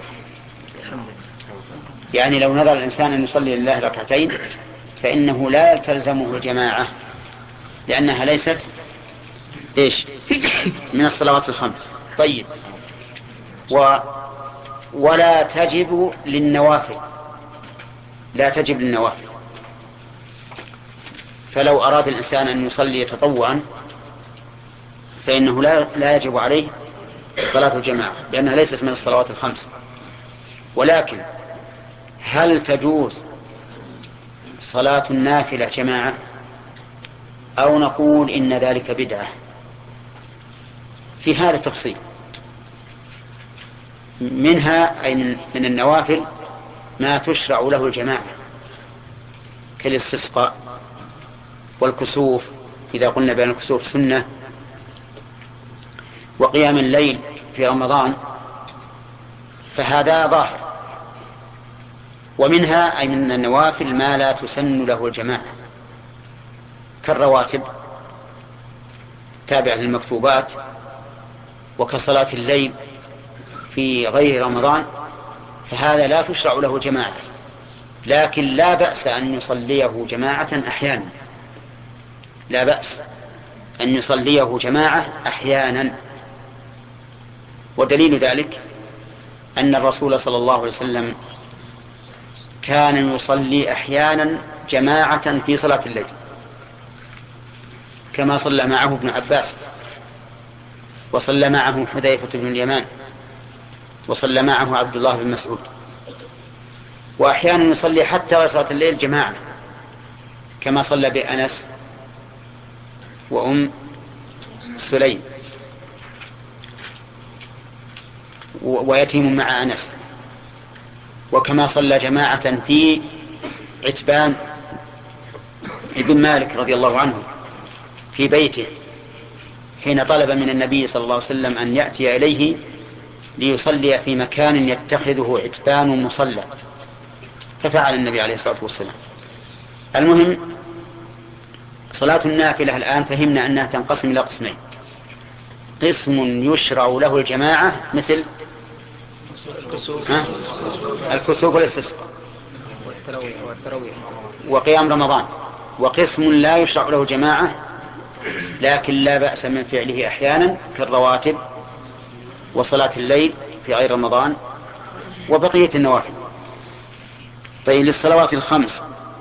يعني لو نظر الإنسان أن يصلي لله ركعتين فإنه لا تلزمه الجماعة، لأنها ليست إيش؟ من الصلوات الخمس. طيب، و ولا تجب للنوافل، لا تجب للنوافل. فلو أراد الإنسان أن يصلي تطوعا فإنه لا, لا يجب عليه صلاة الجماعة لأنها ليست من الصلوات الخمس. ولكن هل تجوز صلاة النافلة جماعة أو نقول إن ذلك بدعة؟ في هذا تفصيل. منها أي من النوافل ما تشرع له الجماعة كالاستسقاء والكسوف إذا قلنا بأن الكسوف سنة، وقيام الليل في رمضان، فهذا ظاهر. ومنها أي من النوافل ما لا تسن له الجماعة كالرواتب تابع للمكتوبات، وكصلاة الليل في غير رمضان، فهذا لا تشرع له جماعة، لكن لا بأس أن يصليه جماعة أحيانا، لا بأس أن يصليه جماعة أحيانا. ودليل ذلك أن الرسول صلى الله عليه وسلم كان يصلي أحيانا جماعة في صلاة الليل، كما صلى معه ابن عباس، وصلى معه حذيفة بن اليمان، وصلى معه عبد الله بن مسعود. وأحيانا يصلي حتى صلاة الليل جماعة، كما صلى بأنس وأم سليم، ويتيم مع أنس، وكما صلى جماعة في عتبان ابن مالك رضي الله عنه في بيته حين طلب من النبي صلى الله عليه وسلم أن يأتي إليه ليصلي في مكان يتخذه عتبان مصلى، ففعل النبي عليه الصلاة والسلام. المهم صلاة النافلة الآن فهمنا أنها تنقسم إلى قسمين: قسم يشرع له الجماعة مثل الكسوف والاستسقاء وقيام رمضان، وقسم لا يشرع له الجماعة لكن لا بأس من فعله أحيانا كالرواتب وصلاة الليل في غير رمضان وبقية النوافل. طيب، للصلوات الخمس،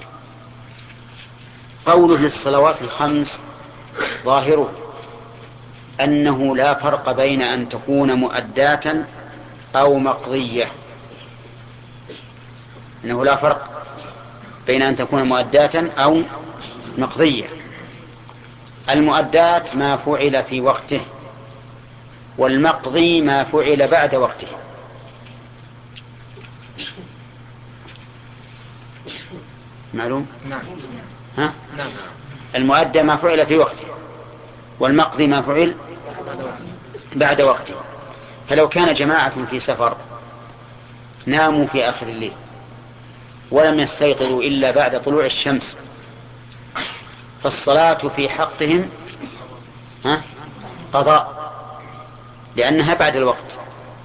قوله للصلوات الخمس ظاهره أنه لا فرق بين أن تكون مؤداة أو مقضية، أنه لا فرق بين أن تكون مؤداة أو مقضية. المؤدات ما فعل في وقته، والمقضي ما فعل بعد وقته. معلوم؟ نعم. ها؟ نعم. المؤدى ما فعل في وقته، والمقضي ما فعل بعد وقته. فلو كان جماعة في سفر ناموا في آخر الليل ولم يستيقظوا إلا بعد طلوع الشمس، فالصلاة في حقهم ها قضاء لأنها بعد الوقت.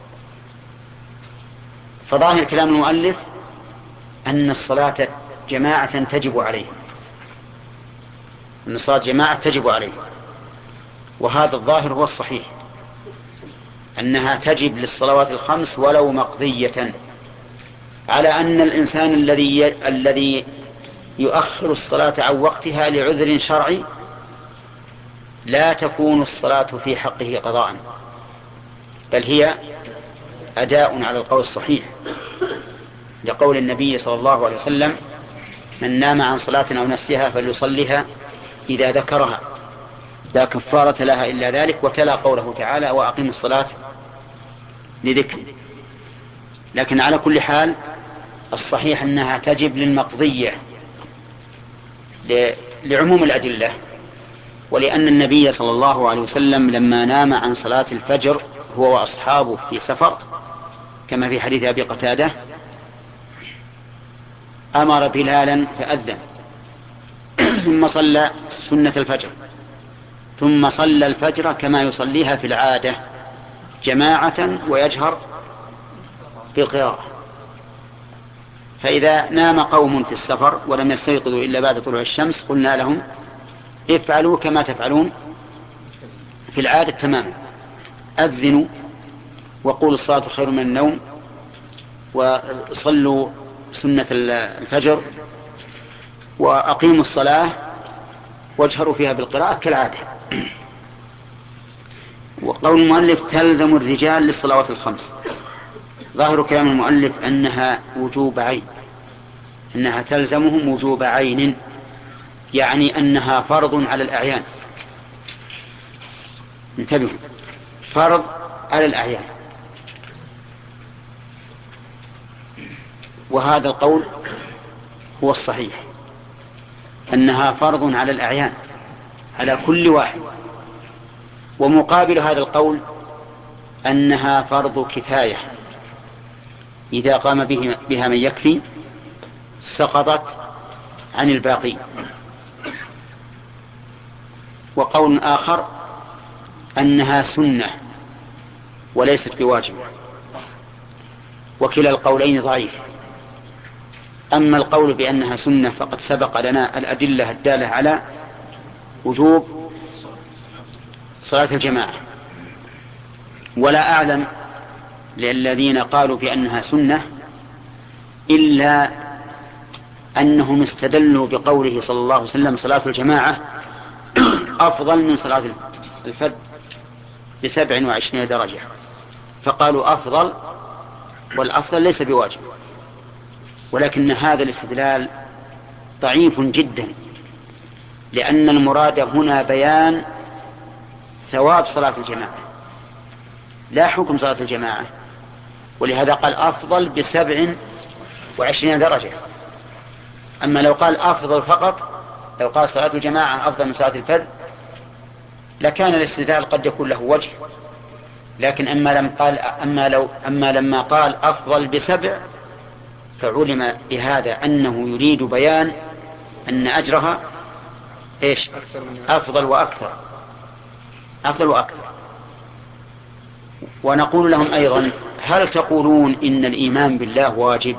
فظاهر كلام المؤلف أن الصلاة جماعة تجب عليه، أن الصلاة جماعة تجب عليه، وهذا الظاهر هو الصحيح، أنها تجب للصلوات الخمس ولو مقضية، على أن الإنسان الذي ي... الذي يؤخر الصلاة عن وقتها لعذر شرعي لا تكون الصلاة في حقه قضاء، بل هي أداء على القول الصحيح، لقول النبي صلى الله عليه وسلم: من نام عن صلاة أو نسيها فليصليها إذا ذكرها لا كفارة لها إلا ذلك، وتلا قوله تعالى: وأقيموا الصلاة لذكر. لكن على كل حال الصحيح أنها تجب للمقضية لعموم الأدلة، ولأن النبي صلى الله عليه وسلم لما نام عن صلاة الفجر هو وأصحابه في سفر كما في حديث أبي قتادة أمر بلالا فأذن ثم صلى سنة الفجر ثم صلى الفجر كما يصليها في العادة جماعة ويجهر بالقراءة. فإذا نام قوم في السفر ولم يستيقظوا إلا بعد طلوع الشمس قلنا لهم: افعلوا كما تفعلون في العادة تماما، أذنوا وقولوا الصلاة خير من النوم وصلوا سنة الفجر وأقيموا الصلاة واجهروا فيها بالقراءة كالعادة. وقول المؤلف: تلزم الرجال للصلوات الخمس، ظاهر كلام المؤلف أنها وجوب عين، أنها تلزمهم وجوب عين، يعني أنها فرض على الأعيان. انتبهوا، فرض على الأعيان. وهذا القول هو الصحيح، أنها فرض على الأعيان على كل واحد. ومقابل هذا القول أنها فرض كفاية، إذا قام بها من يكفي سقطت عن الباقي. وقول آخر أنها سنة وليست بواجب، وكلا القولين ضعيف. أما القول بأنها سنة فقد سبق لنا الأدلة الدالة على وجوب صلاة الجماعة، ولا أعلم للذين قالوا بأنها سنة إلا أنهم استدلوا بقوله صلى الله عليه وسلم: صلاة الجماعة أفضل من صلاة الفرد بسبع وعشرين درجة، فقالوا أفضل، والأفضل ليس بواجب. ولكن هذا الاستدلال ضعيف جدا، لأن المراد هنا بيان ثواب صلاة الجماعة لا حكم صلاة الجماعة، ولهذا قال أفضل بسبع وعشرين درجة. أما لو قال أفضل فقط، لو قال صلاة الجماعة أفضل من صلاة الفرد لكان الاستدلال قد يكون له وجه، لكن أما لم قال أما لو أما لما قال أفضل بسبع فعلم بهذا أنه يريد بيان أن أجرها إيش؟ أفضل وأكثر، أفضل وأكثر. ونقول لهم أيضا: هل تقولون إن الإيمان بالله واجب؟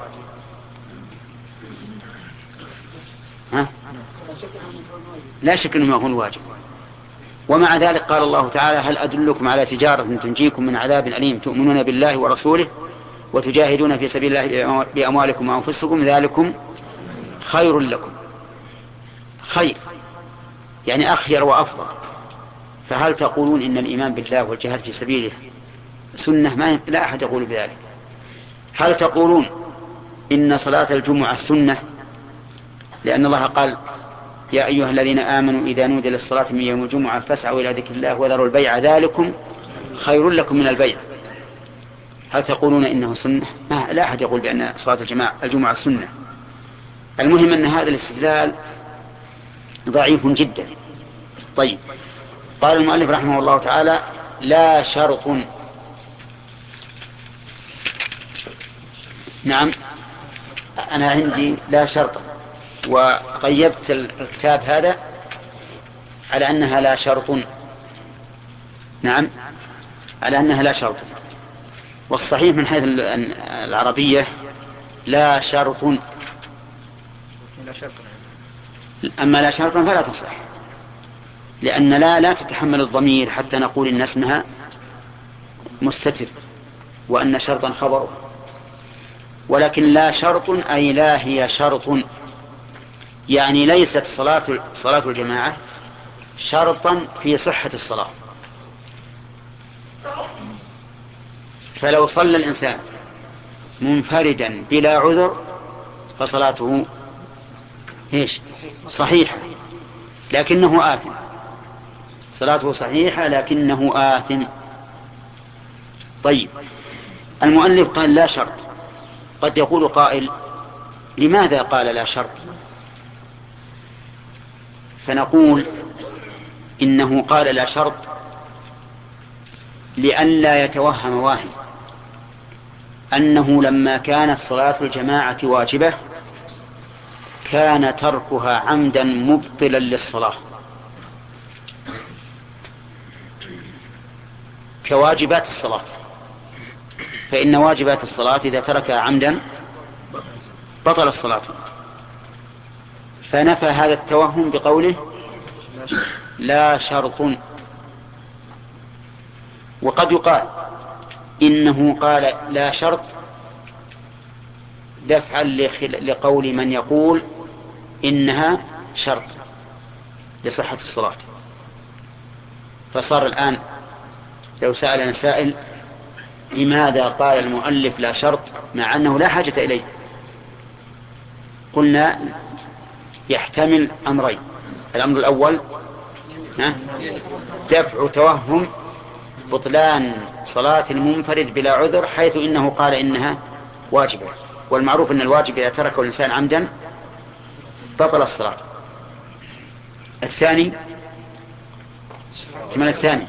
ها؟ لا شك أنه يكون واجب. ومع ذلك قال الله تعالى: هل أدلكم على تجارة تنجيكم من عذاب أليم تؤمنون بالله ورسوله وتجاهدون في سبيل الله بأموالكم وأنفسكم ذلكم خير لكم. خير يعني أخير وأفضل. فهل تقولون إن الإيمان بالله والجهاد في سبيله سنة؟ ما لا أحد يقول بذلك. هل تقولون إن صلاة الجمعة سنة؟ لأن الله قال: يا أيها الذين آمنوا إذا نودي للصلاة من يوم الجمعة فاسعوا إلى ذكر الله وذروا البيع ذلكم خير لكم من البيع. هل تقولون إنه سنة؟ ما لا أحد يقول بأن صلاة الجماعة الجمعة سنة. المهم أن هذا الاستدلال ضعيف جدا. طيب، قال المؤلف رحمه الله تعالى: لا شرط. نعم، أنا عندي لا شرط، وقيبت الكتاب هذا على أنها لا شرط. نعم، على أنها لا شرط، والصحيح من حيث العربية لا شرط. أما لا شرطا فلا تصح، لأن لا لا تتحمل الضمير حتى نقول إن اسمها مستتر وأن شرطا خبره. ولكن لا شرط أي لا هي شرط، يعني ليست صلاة صلاة الجماعة شرطا في صحة الصلاة. فلو صلى الإنسان منفردا بلا عذر فصلاته إيش؟ صحيحة لكنه آثم. صلاته صحيحة لكنه آثم. طيب، المؤلف قال لا شرط. قد يقول قائل: لماذا قال لا شرط؟ فنقول: إنه قال لا شرط لئلا يتوهم واهم أنه لما كانت صلاة الجماعة واجبة كان تركها عمدا مبطلا للصلاة، كواجبات الصلاة. فإن واجبات الصلاة إذا تركها عمدا بطل الصلاة. فنفى هذا التوهم بقوله لا شرط. وقد يقال إنه قال لا شرط دفعا لقول من يقول إنها شرط لصحة الصلاة. فصار الآن لو سألنا سائل: لماذا قال المؤلف لا شرط مع أنه لا حاجة إليه؟ قلنا يحتمل أمرين. الأمر الأول دفع توهم بطلان صلاة المنفرد بلا عذر، حيث إنه قال إنها واجبة، والمعروف أن الواجب إذا تركه الإنسان عمدا بطل الصلاة. الثاني احتمال الثاني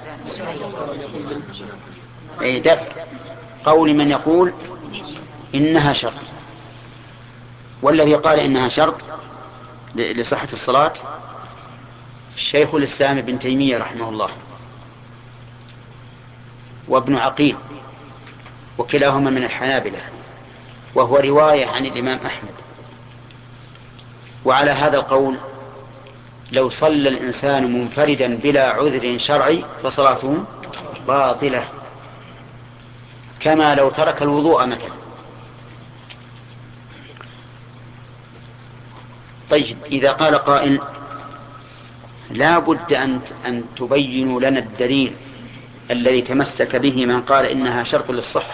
أي دفع قول من يقول إنها شرط. والذي قال إنها شرط لصحة الصلاة الشيخ الإسلام ابن تيمية رحمه الله وابن عقيل، وكلاهما من الحنابلة، وهو رواية عن الإمام أحمد. وعلى هذا القول لو صلى الإنسان منفردا بلا عذر شرعي فصلاته باطلة، كما لو ترك الوضوء مثلا. طيب، إذا قال قائل: لا بد أن أن تبينوا لنا الدليل الذي تمسك به من قال إنها شرط للصحة،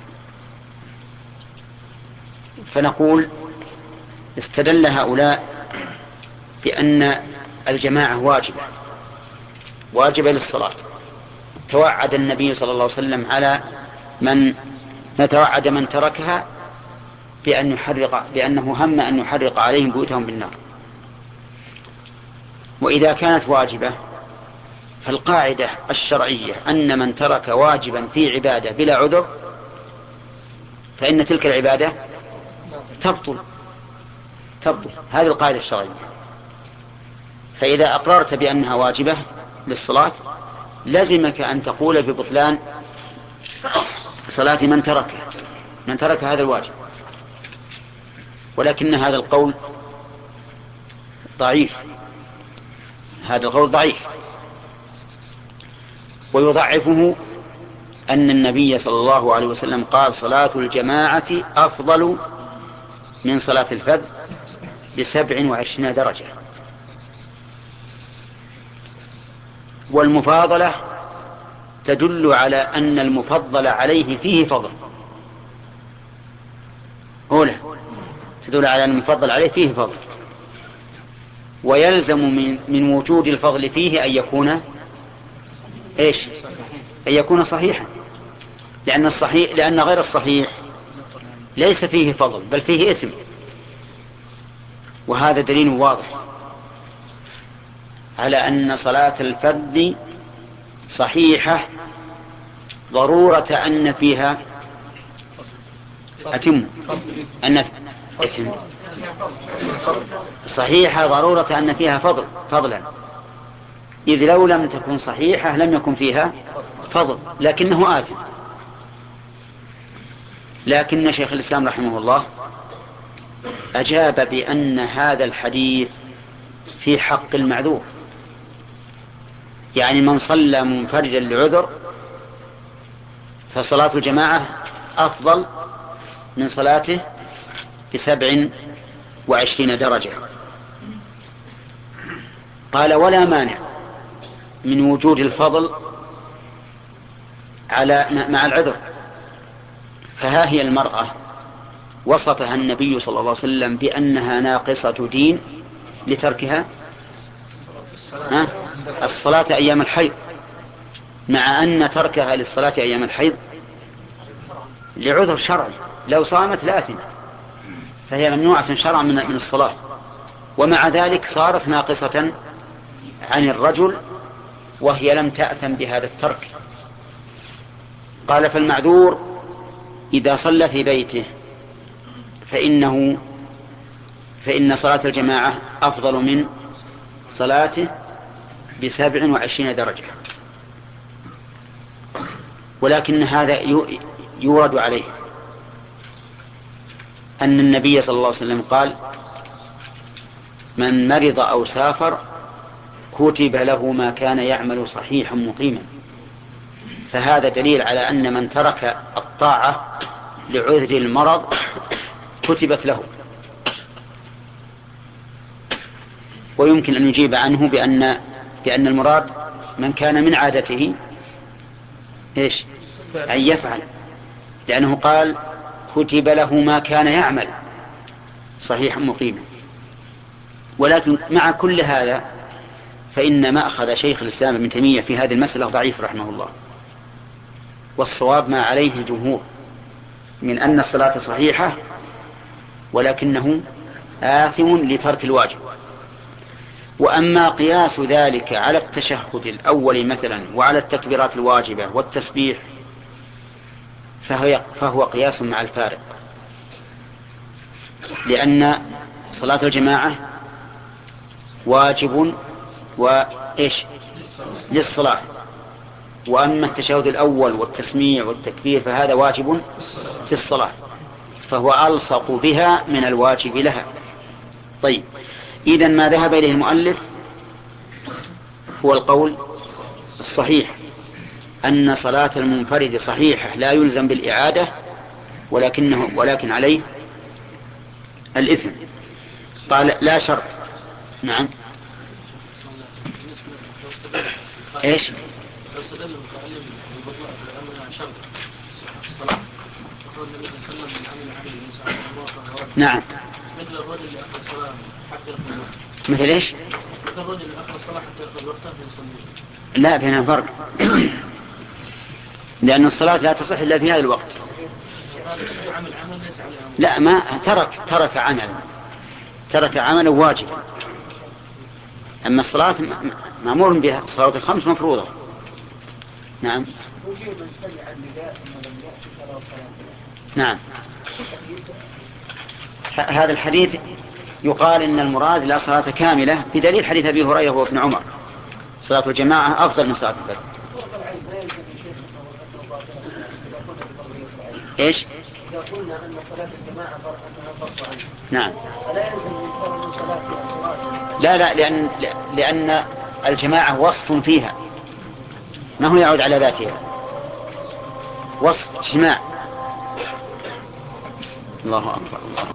فنقول: استدل هؤلاء بأن الجماعة واجبة واجبة للصلاة. توعد النبي صلى الله عليه وسلم على من نتوعد من تركها بأن يحرق بأنه هم أن يحرق عليهم بيوتهم بالنار. وإذا كانت واجبة فالقاعدة الشرعية أن من ترك واجبا في عبادة بلا عذر فإن تلك العبادة تبطل تبطل هذه القاعدة الشرعية. فإذا أقررت بأنها واجبة للصلاة لزمك أن تقول ببطلان صلاة من تركه من ترك هذا الواجب، ولكن هذا القول ضعيف هذا القول ضعيف ويضعفه أن النبي صلى الله عليه وسلم قال صلاة الجماعة أفضل من صلاة الفذ بسبع وعشرين درجة، والمفاضلة تدل على أن المفضل عليه فيه فضل. أولى تدل على أن المفضل عليه فيه فضل، ويلزم من, من وجود الفضل فيه أن يكون إيش؟ أن يكون صحيحا، لأن الصحيح لأن غير الصحيح ليس فيه فضل بل فيه إثم، وهذا دليل واضح على أن صلاة الفرد صحيحة ضرورة أن فيها أتم أن إثم صحيحة ضرورة أن فيها فضل فضلا، إذ لو لم تكن صحيحة لم يكن فيها فضل لكنه آثم. لكن شيخ الإسلام رحمه الله أجاب بأن هذا الحديث في حق المعذور، يعني من صلى منفردا لعذر فصلاة الجماعة أفضل من صلاته بسبع وعشرين درجة. قال ولا مانع من وجود الفضل على مع العذر، فها هي المرأة وصفها النبي صلى الله عليه وسلم بأنها ناقصة دين لتركها ها؟ الصلاة أيام الحيض، مع أن تركها للصلاة أيام الحيض لعذر شرعي، لو صامت لآثمة، فهي ممنوعة شرعا من من الصلاة، ومع ذلك صارت ناقصة عن الرجل وهي لم تأثم بهذا الترك. قال فالمعذور إذا صلى في بيته فإنه فإن صلاة الجماعة أفضل من صلاته بسبع وعشرين درجة، ولكن هذا يورد عليه أن النبي صلى الله عليه وسلم قال من مرض أو سافر كتب له ما كان يعمل صحيحا مقيما، فهذا دليل على أن من ترك الطاعة لعذر المرض كتبت له. ويمكن أن يجيب عنه بأن بأن المراد من كان من عادته إيش أن يفعل، لأنه قال كتب له ما كان يعمل صحيحا مقيما. ولكن مع كل هذا فإن ما أخذ شيخ الإسلام ابن تيمية في هذه المسألة ضعيف رحمه الله، والصواب ما عليه الجمهور من أن الصلاة صحيحة ولكنه آثم لترك الواجب. وأما قياس ذلك على التشهد الأول مثلا وعلى التكبيرات الواجبة والتسبيح فهو, فهو قياس مع الفارق، لأن صلاة الجماعة واجب وإيش للصلاة، وأما التشهد الأول والتسميع والتكبير فهذا واجب في الصلاة، فهو ألصق بها من الواجب لها. طيب إذن ما ذهب إليه المؤلف هو القول الصحيح أن صلاة المنفرد صحيحة لا يلزم بالإعادة، ولكنه ولكن عليه الإثم. قال لا شرط. نعم إيش نعم مثل الرجل اللي أخذ الصلاة حتى يأخذ الوقت. مثل إيش مثل الرجل اللي أخذ الصلاة حتى يأخذ وقتها فيصلي. لا بينها فرق لأن الصلاة لا تصح إلا في هذا الوقت. لا ما ترك ترك عمل ترك عمل واجب، أما الصلاة مأمور بها، الصلوات الخمس مفروضة. نعم. نعم. هذا الحديث يقال إن المراد لا صلاة كاملة بدليل حديث أبي هريرة وابن عمر، صلاة الجماعة أفضل من صلاة الفرد. إيش؟ إذا قلنا أن صلاة الجماعة فرض عين. نعم. فلا يلزم من صلاة الجماعة. لا لا لأن لأن الجماعة وصف فيها، ما هو يعود على ذاتها، وصف اجتماع. الله أكبر. الله.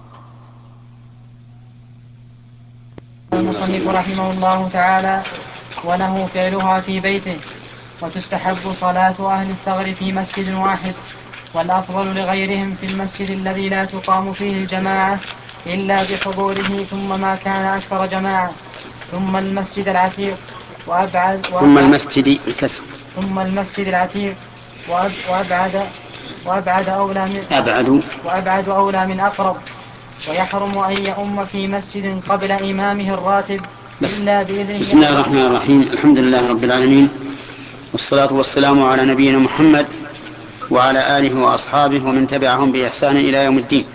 المصنف رحمه الله تعالى: وله فعلها في بيته، وتستحب صلاة أهل الثغر في مسجد واحد، والأفضل لغيرهم في المسجد الذي لا تقام فيه الجماعة إلا بحضوره، ثم ما كان أكثر جماعة، ثم المسجد العتيق وأبعد, وأبعد ثم المسجد الكسر ثم المسجد العتيق وأبعد وأبعد أولى من أبعد وأبعد أولى من أقرب. ويحرم أن يؤم في مسجد قبل إمامه الراتب إلا بإذن. بسم الله الرحمن الرحيم. الحمد لله رب العالمين، والصلاة والسلام على نبينا محمد وعلى آله وأصحابه ومن تبعهم بإحسان إلى يوم الدين.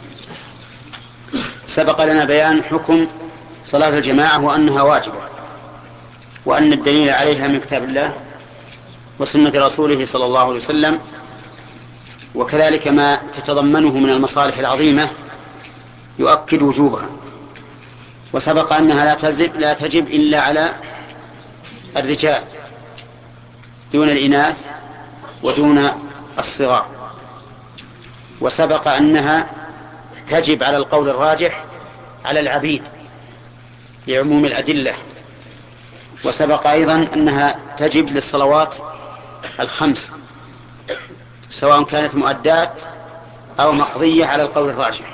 سبق لنا بيان حكم صلاة الجماعة وأنها واجبة، وأن الدليل عليها من كتاب الله وسنة رسوله صلى الله عليه وسلم، وكذلك ما تتضمنه من المصالح العظيمة يؤكد وجوبها. وسبق أنها لا تجب, لا تجب إلا على الرجال دون الإناث ودون الصغار. وسبق أنها تجب على القول الراجح على العبيد لعموم الأدلة. وسبق أيضا أنها تجب للصلوات الخمس سواء كانت مؤدات أو مقضية على القول الراجح.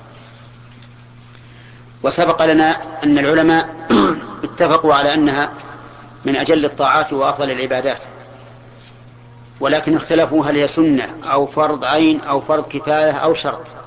وسبق لنا أن العلماء اتفقوا على أنها من أجل الطاعات وأفضل العبادات، ولكن اختلفوا هل هي سنة أو فرض عين أو فرض كفاية أو شرط.